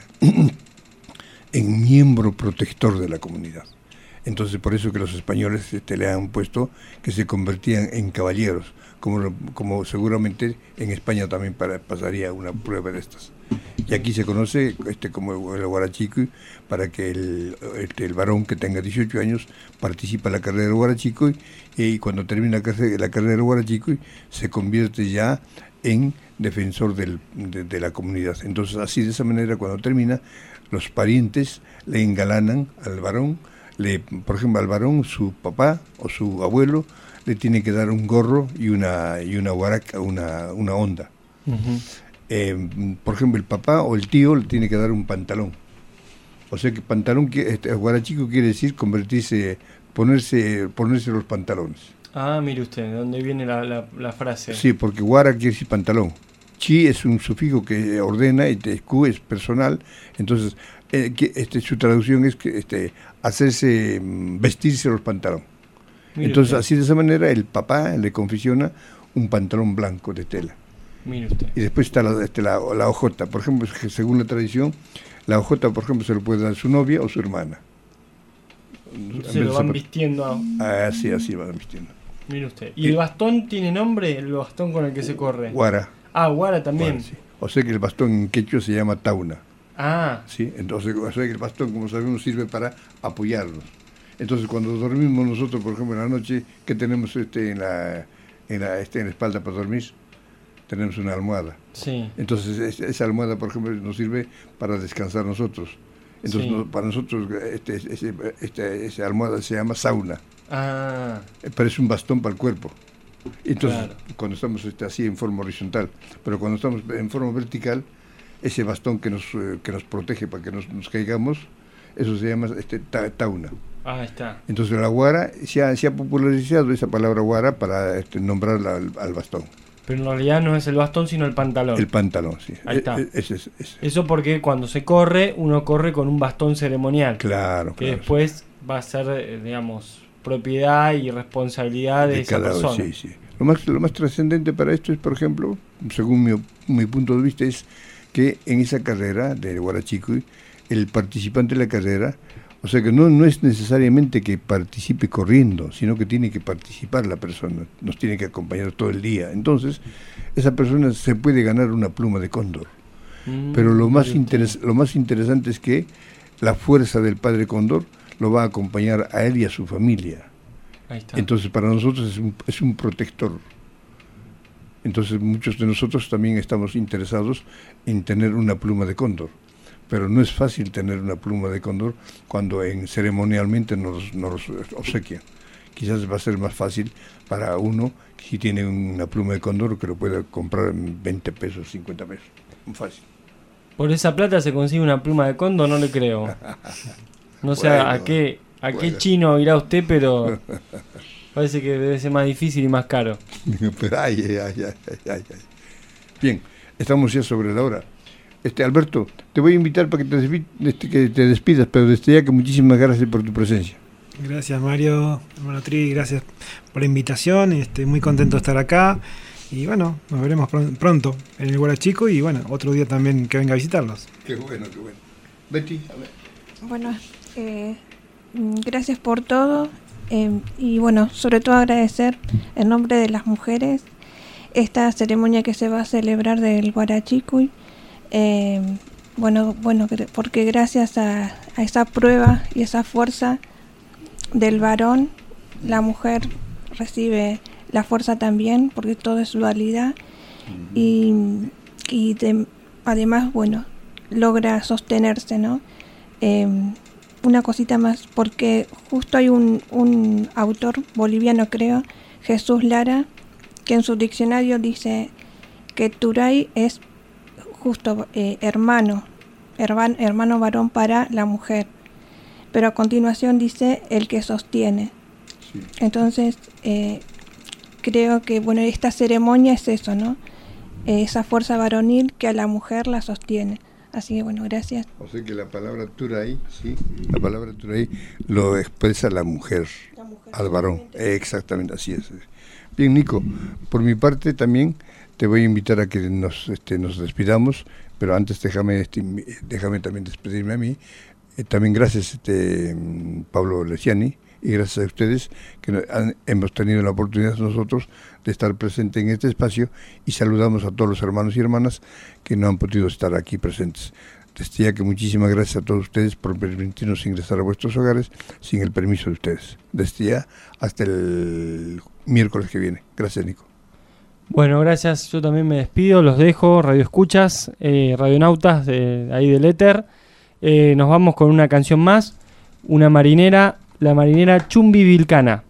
en miembro protector de la comunidad. Entonces, por eso que los españoles le han puesto que se convertían en caballeros, como seguramente en España también pasaría una prueba de estas. Y aquí se conoce como el Huarachicuy, para que el varón que tenga 18 años participa en la carrera de Huarachicuy, y cuando termina la carrera de Huarachicuy se convierte ya en defensor de la comunidad. Entonces, así, de esa manera, cuando termina, los parientes le engalanan al varón. Por ejemplo, al varón, su papá o su abuelo le tiene que dar un gorro y una huaraca, una onda. Uh-huh. Por ejemplo, el papá o el tío le tiene que dar un pantalón. O sea que pantalón, Huarachicuy quiere decir ponerse los pantalones. Ah, mire usted, ¿de dónde viene la frase? Sí, porque Huara quiere decir pantalón. Chi es un sufijo que ordena, y Cu es personal. Entonces, su traducción es que hacerse, vestirse los pantalones. Entonces, así, de esa manera, el papá le confecciona un pantalón blanco de tela. Mire usted. Y después está la hojota. Por ejemplo, según la tradición, la hojota, por ejemplo, se lo puede dar su novia o su hermana. Se lo van vistiendo. Así van vistiendo. Mire usted. ¿Y el bastón tiene nombre? ¿El bastón con el que se corre? Guara. Guara también. Guara, sí. O sea que el bastón en quechua se llama tauna. Sí. Entonces, o sea que el bastón, como sabemos, sirve para apoyarnos. Entonces, cuando dormimos nosotros, por ejemplo, en la noche, ¿qué tenemos en la espalda para dormir? Tenemos una almohada. Sí. Entonces, esa almohada, por ejemplo, nos sirve para descansar nosotros. Entonces, para nosotros, esa almohada se llama sauna. Pero es un bastón para el cuerpo. Entonces, cuando estamos así en forma horizontal, pero cuando estamos en forma vertical, ese bastón que nos protege para que nos caigamos, eso se llama tauna. Está. Entonces, la guara se ha popularizado esa palabra guara para nombrar al bastón. Pero en realidad no es el bastón, sino el pantalón. El pantalón, sí. Ahí está. Ese. Eso porque cuando se corre, uno corre con un bastón ceremonial. Claro. Que después va a ser, digamos, propiedad y responsabilidad de esa persona. Sí. Lo más trascendente para esto es, por ejemplo, según mi punto de vista, es que en esa carrera del Huarachicuy, el participante de la carrera, o sea que no es necesariamente que participe corriendo, sino que tiene que participar la persona, nos tiene que acompañar todo el día. Entonces, esa persona se puede ganar una pluma de cóndor. Pero lo más interesante es que la fuerza del padre cóndor lo va a acompañar a él y a su familia. Ahí está. Entonces, para nosotros es un protector. Entonces, muchos de nosotros también estamos interesados en tener una pluma de cóndor. Pero no es fácil tener una pluma de cóndor cuando ceremonialmente nos obsequian. Quizás va a ser más fácil para uno si tiene una pluma de cóndor que lo pueda comprar en 20 pesos, 50 pesos. Muy fácil. Por esa plata se consigue una pluma de cóndor, no le creo. No sé a qué chino irá usted, pero parece que debe ser más difícil y más caro. Pero ay. Bien, estamos ya sobre la hora. Alberto, te voy a invitar para que te despidas, pero desde ya que muchísimas gracias por tu presencia. Gracias, Mario, hermano Tri, gracias por la invitación, muy contento de estar acá y bueno, nos veremos pronto en el Huarachico y bueno, otro día también que venga a visitarlos. Qué bueno. Betty, a ver. Bueno, gracias por todo y bueno, sobre todo agradecer en nombre de las mujeres esta ceremonia que se va a celebrar del Huarachicuy. Bueno, porque gracias a esa prueba y esa fuerza del varón, la mujer recibe la fuerza también, porque todo es dualidad además, bueno, logra sostenerse, ¿no? Una cosita más, porque justo hay un autor boliviano, creo, Jesús Lara, que en su diccionario dice que Turay es justo hermano varón para la mujer, pero a continuación dice el que sostiene. Sí. Entonces creo que bueno, esta ceremonia es eso, ¿no? Esa fuerza varonil que a la mujer la sostiene. Así que bueno, gracias. O sea que la palabra Turay, sí, la palabra Turay lo expresa la mujer al varón. Exactamente, así es. Bien, Nico, por mi parte también te voy a invitar a que nos despidamos, pero antes déjame también despedirme a mí. También gracias Pablo Leciani y gracias a ustedes que hemos tenido la oportunidad nosotros de estar presentes en este espacio y saludamos a todos los hermanos y hermanas que no han podido estar aquí presentes. Desde ya que muchísimas gracias a todos ustedes por permitirnos ingresar a vuestros hogares sin el permiso de ustedes. Desde ya hasta el miércoles que viene. Gracias, Nico. Bueno, gracias. Yo también me despido, los dejo, Radio Escuchas, radionautas de ahí del éter. Nos vamos con una canción más, una marinera, la marinera Chumbi Vilcana.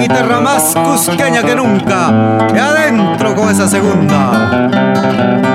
terra más cusqueña que nunca. Y adentro con esa segunda.